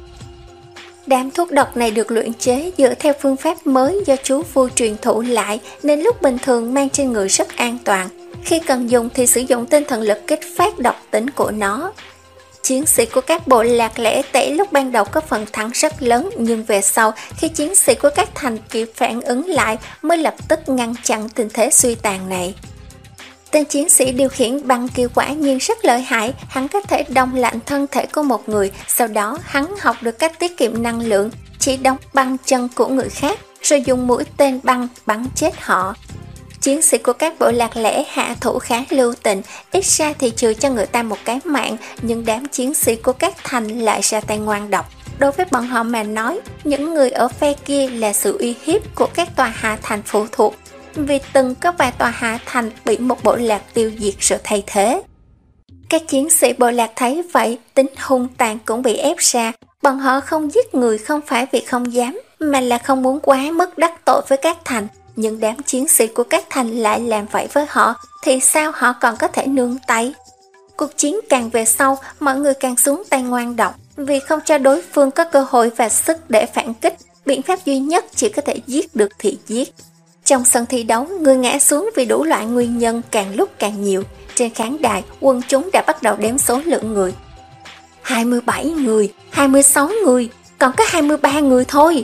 Đám thuốc độc này được luyện chế dựa theo phương pháp mới do chú vua truyền thụ lại, nên lúc bình thường mang trên người rất an toàn. Khi cần dùng thì sử dụng tinh thần lực kích phát độc tính của nó. Chiến sĩ của các bộ lạc lẻ tẻ lúc ban đầu có phần thắng rất lớn, nhưng về sau, khi chiến sĩ của các thành kịp phản ứng lại mới lập tức ngăn chặn tình thế suy tàn này. Tên chiến sĩ điều khiển băng kia quả nhiên rất lợi hại, hắn có thể đông lạnh thân thể của một người, sau đó hắn học được cách tiết kiệm năng lượng, chỉ đóng băng chân của người khác, rồi dùng mũi tên băng bắn chết họ. Chiến sĩ của các bộ lạc lẻ hạ thủ khá lưu tình, ít ra thì trừ cho người ta một cái mạng, nhưng đám chiến sĩ của các thành lại ra tay ngoan độc. Đối với bọn họ mà nói, những người ở phe kia là sự uy hiếp của các tòa hạ thành phụ thuộc, vì từng có vài tòa hạ thành bị một bộ lạc tiêu diệt rồi thay thế. Các chiến sĩ bộ lạc thấy vậy, tính hung tàn cũng bị ép ra. Bọn họ không giết người không phải vì không dám, mà là không muốn quá mức đắc tội với các thành. Nhưng đám chiến sĩ của các thành lại làm vậy với họ, thì sao họ còn có thể nương tay? Cuộc chiến càng về sau, mọi người càng xuống tay ngoan độc, vì không cho đối phương có cơ hội và sức để phản kích. Biện pháp duy nhất chỉ có thể giết được thì giết. Trong sân thi đấu, người ngã xuống vì đủ loại nguyên nhân càng lúc càng nhiều. Trên khán đài, quân chúng đã bắt đầu đếm số lượng người. hai mươi bảy người, hai mươi sáu người, còn có hai mươi ba người thôi.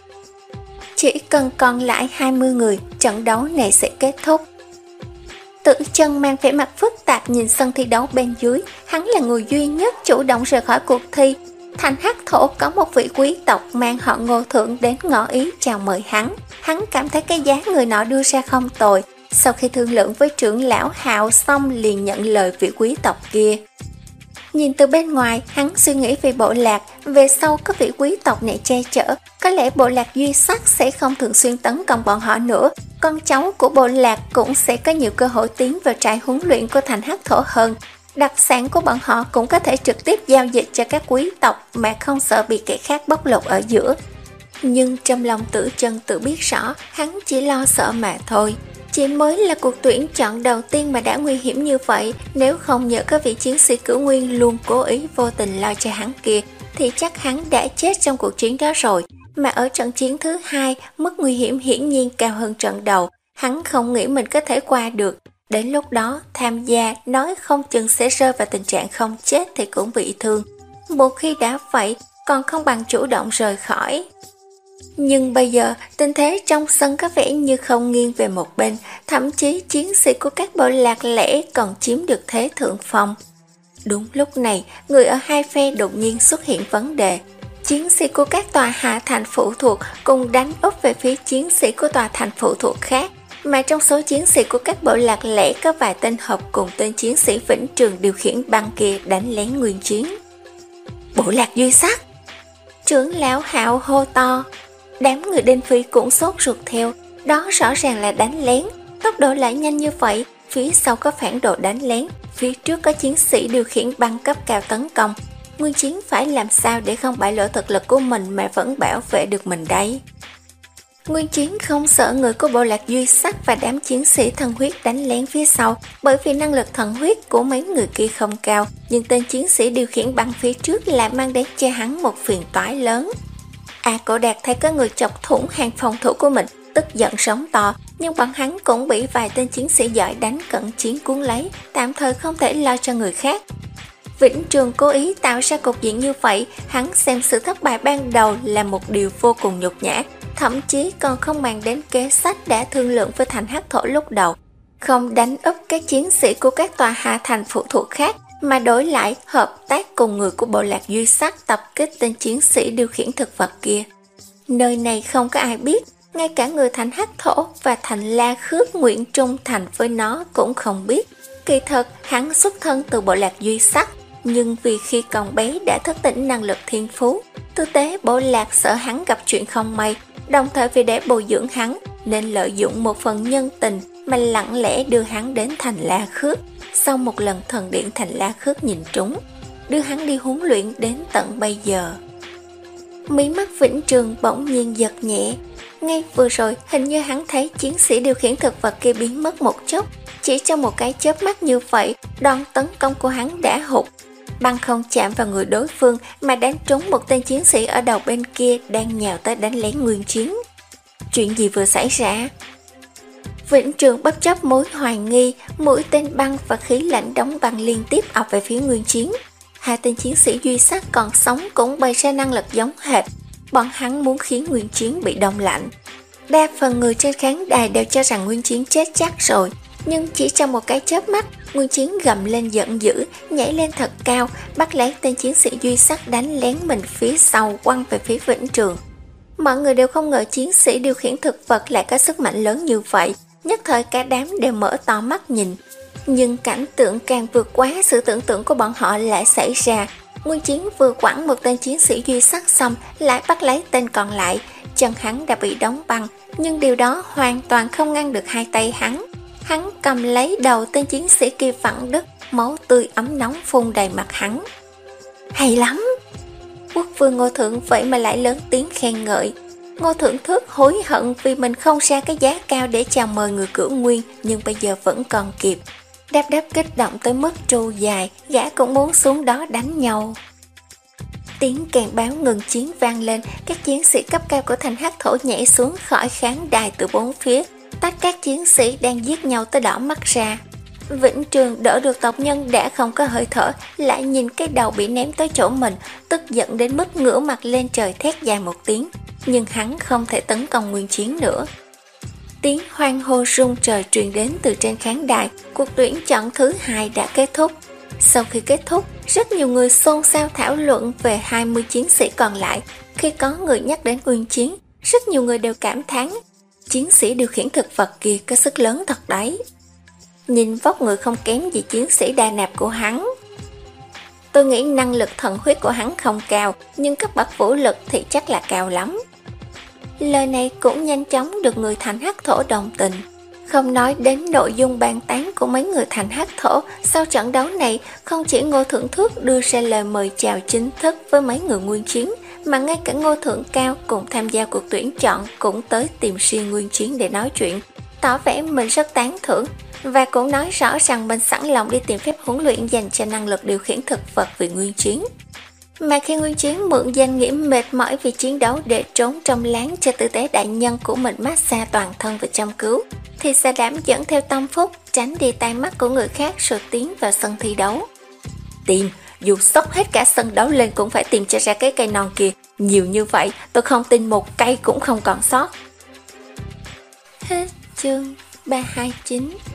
Chỉ cần còn lại hai mươi người, trận đấu này sẽ kết thúc. Tử Chân mang vẻ mặt phức tạp nhìn sân thi đấu bên dưới. Hắn là người duy nhất chủ động rời khỏi cuộc thi. Thành Hắc Thổ có một vị quý tộc mang họ Ngô Thượng đến ngỏ ý chào mời hắn. Hắn cảm thấy cái giá người nọ đưa ra không tồi. Sau khi thương lượng với trưởng lão Hạo xong liền nhận lời vị quý tộc kia. Nhìn từ bên ngoài, hắn suy nghĩ về bộ lạc, về sau có vị quý tộc này che chở, có lẽ bộ lạc Duy Sắc sẽ không thường xuyên tấn công bọn họ nữa, con cháu của bộ lạc cũng sẽ có nhiều cơ hội tiến vào trại huấn luyện của Thành Hắc Thổ hơn. Đặc sản của bọn họ cũng có thể trực tiếp giao dịch cho các quý tộc mà không sợ bị kẻ khác bóc lột ở giữa. Nhưng trong lòng Tử Chân tự biết rõ, hắn chỉ lo sợ mà thôi. Chỉ mới là cuộc tuyển chọn đầu tiên mà đã nguy hiểm như vậy, nếu không nhờ có vị chiến sĩ cửu nguyên luôn cố ý vô tình lo cho hắn kia, thì chắc hắn đã chết trong cuộc chiến đó rồi. Mà ở trận chiến thứ hai, mức nguy hiểm hiển nhiên cao hơn trận đầu, hắn không nghĩ mình có thể qua được. Đến lúc đó, tham gia nói không chừng sẽ rơi vào tình trạng không chết thì cũng bị thương. Một khi đã vậy, còn không bằng chủ động rời khỏi. Nhưng bây giờ, tình thế trong sân có vẻ như không nghiêng về một bên, thậm chí chiến sĩ của các bộ lạc lẻ còn chiếm được thế thượng phong. Đúng lúc này, người ở hai phe đột nhiên xuất hiện vấn đề. Chiến sĩ của các tòa hạ thành phụ thuộc cùng đánh úp về phía chiến sĩ của tòa thành phụ thuộc khác, mà trong số chiến sĩ của các bộ lạc lẻ có vài tên hợp cùng tên chiến sĩ Vĩnh Trường điều khiển băng kia đánh lén nguyên chiến. Bộ lạc Duy Sắc! Trưởng lão Hạo hô to. Đám người Đinh Phi cũng sốt ruột theo, đó rõ ràng là đánh lén, tốc độ lại nhanh như vậy, phía sau có phản đồ đánh lén, phía trước có chiến sĩ điều khiển băng cấp cao tấn công. Nguyên chiến phải làm sao để không bại lộ thực lực của mình mà vẫn bảo vệ được mình đây? Nguyên chiến không sợ người của bộ lạc Duy Sắc và đám chiến sĩ thần huyết đánh lén phía sau, bởi vì năng lực thần huyết của mấy người kia không cao, nhưng tên chiến sĩ điều khiển băng phía trước lại mang đến cho hắn một phiền toái lớn. A Cổ Đạt thấy có người chọc thủng hàng phòng thủ của mình, tức giận sóng to, nhưng bọn hắn cũng bị vài tên chiến sĩ giỏi đánh cận chiến cuốn lấy, tạm thời không thể lo cho người khác. Vĩnh Trường cố ý tạo ra cục diện như vậy, hắn xem sự thất bại ban đầu là một điều vô cùng nhục nhã, thậm chí còn không màng đến kế sách đã thương lượng với thành Hắc Thổ lúc đầu, không đánh úp các chiến sĩ của các tòa hạ thành phụ thuộc khác, mà đổi lại hợp tác cùng người của bộ lạc Duy Sắc tập kích tên chiến sĩ điều khiển thực vật kia. Nơi này không có ai biết, ngay cả người thành Hắc Thổ và thành La Khước nguyện trung thành với nó cũng không biết. Kỳ thật hắn xuất thân từ bộ lạc Duy Sắc, nhưng vì khi còn bé đã thức tỉnh năng lực thiên phú, tư tế bộ lạc sợ hắn gặp chuyện không may, đồng thời vì để bồi dưỡng hắn nên lợi dụng một phần nhân tình mà lặng lẽ đưa hắn đến thành La Khước. Sau một lần thần điện thành La Khước nhìn trúng, đưa hắn đi huấn luyện đến tận bây giờ. Mí mắt Vĩnh Trường bỗng nhiên giật nhẹ. Ngay vừa rồi hình như hắn thấy chiến sĩ điều khiển thực vật kia biến mất một chốc. Chỉ trong một cái chớp mắt như vậy, đòn tấn công của hắn đã hụt. Băng không chạm vào người đối phương mà đánh trúng một tên chiến sĩ ở đầu bên kia đang nhào tới đánh lén nguyên chiến. Chuyện gì vừa xảy ra? Vĩnh Trường bất chấp mối hoài nghi, mũi tên băng và khí lạnh đóng băng liên tiếp ập về phía nguyên chiến. Hai tên chiến sĩ Duy Sắc còn sống cũng bày ra năng lực giống hệt. Bọn hắn muốn khiến nguyên chiến bị đông lạnh. Đa phần người trên khán đài đều cho rằng nguyên chiến chết chắc rồi, nhưng chỉ trong một cái chớp mắt, nguyên chiến gầm lên giận dữ, nhảy lên thật cao, bắt lấy tên chiến sĩ Duy Sắc đánh lén mình phía sau, quăng về phía Vĩnh Trường. Mọi người đều không ngờ chiến sĩ điều khiển thực vật lại có sức mạnh lớn như vậy, nhất thời cả đám đều mở to mắt nhìn. Nhưng cảnh tượng càng vượt quá sự tưởng tượng của bọn họ lại xảy ra. Nguyên chiến vừa quẳng một tên chiến sĩ Duy Sắc xong lại bắt lấy tên còn lại. Chân hắn đã bị đóng băng, nhưng điều đó hoàn toàn không ngăn được hai tay hắn. Hắn cầm lấy đầu tên chiến sĩ kia vặn đứt, máu tươi ấm nóng phun đầy mặt hắn. Hay lắm! Quốc vương Ngô Thượng vậy mà lại lớn tiếng khen ngợi. Ngô Thượng Thước hối hận vì mình không ra cái giá cao để chào mời người Cửu Nguyên, nhưng bây giờ vẫn còn kịp. Đáp đáp kích động tới mức tru dài, gã cũng muốn xuống đó đánh nhau. Tiếng kèn báo ngừng chiến vang lên, các chiến sĩ cấp cao của thành Hắc Thổ nhảy xuống khỏi khán đài từ bốn phía, tách các chiến sĩ đang giết nhau tới đỏ mắt ra. Vĩnh Trường đỡ được tộc nhân đã không có hơi thở, lại nhìn cái đầu bị ném tới chỗ mình, tức giận đến mức ngửa mặt lên trời thét dài một tiếng, nhưng hắn không thể tấn công nguyên chiến nữa. Tiếng hoan hô rung trời truyền đến từ trên khán đài, cuộc tuyển chọn thứ hai đã kết thúc. Sau khi kết thúc, rất nhiều người xôn xao thảo luận về hai mươi chiến sĩ còn lại. Khi có người nhắc đến nguyên chiến, rất nhiều người đều cảm thán, chiến sĩ điều khiển thực vật kia có sức lớn thật đấy. Nhìn vóc người không kém gì chiến sĩ đa nạp của hắn. Tôi nghĩ năng lực thần huyết của hắn không cao, nhưng cấp bậc vũ lực thì chắc là cao lắm. Lời này cũng nhanh chóng được người thành Hắc Thổ đồng tình. Không nói đến nội dung bàn tán của mấy người thành Hắc Thổ, sau trận đấu này không chỉ Ngô Thượng Thước đưa ra lời mời chào chính thức với mấy người nguyên chiến, mà ngay cả Ngô Thượng Cao cùng tham gia cuộc tuyển chọn cũng tới tìm riêng nguyên chiến để nói chuyện, tỏ vẻ mình rất tán thưởng, và cũng nói rõ rằng mình sẵn lòng đi tìm phép huấn luyện dành cho năng lực điều khiển thực vật vì nguyên chiến. Mà khi nguyên chiến mượn danh nghĩa mệt mỏi vì chiến đấu để trốn trong láng cho tử tế đại nhân của mình massage toàn thân và chăm cứu, thì Sa Đảm dẫn theo tâm phúc tránh đi tai mắt của người khác rồi tiến vào sân thi đấu. Tìm, Dù xốc hết cả sân đấu lên cũng phải tìm cho ra cái cây non kia. Nhiều như vậy, tôi không tin một cây cũng không còn sót. Hết chương ba hai chín.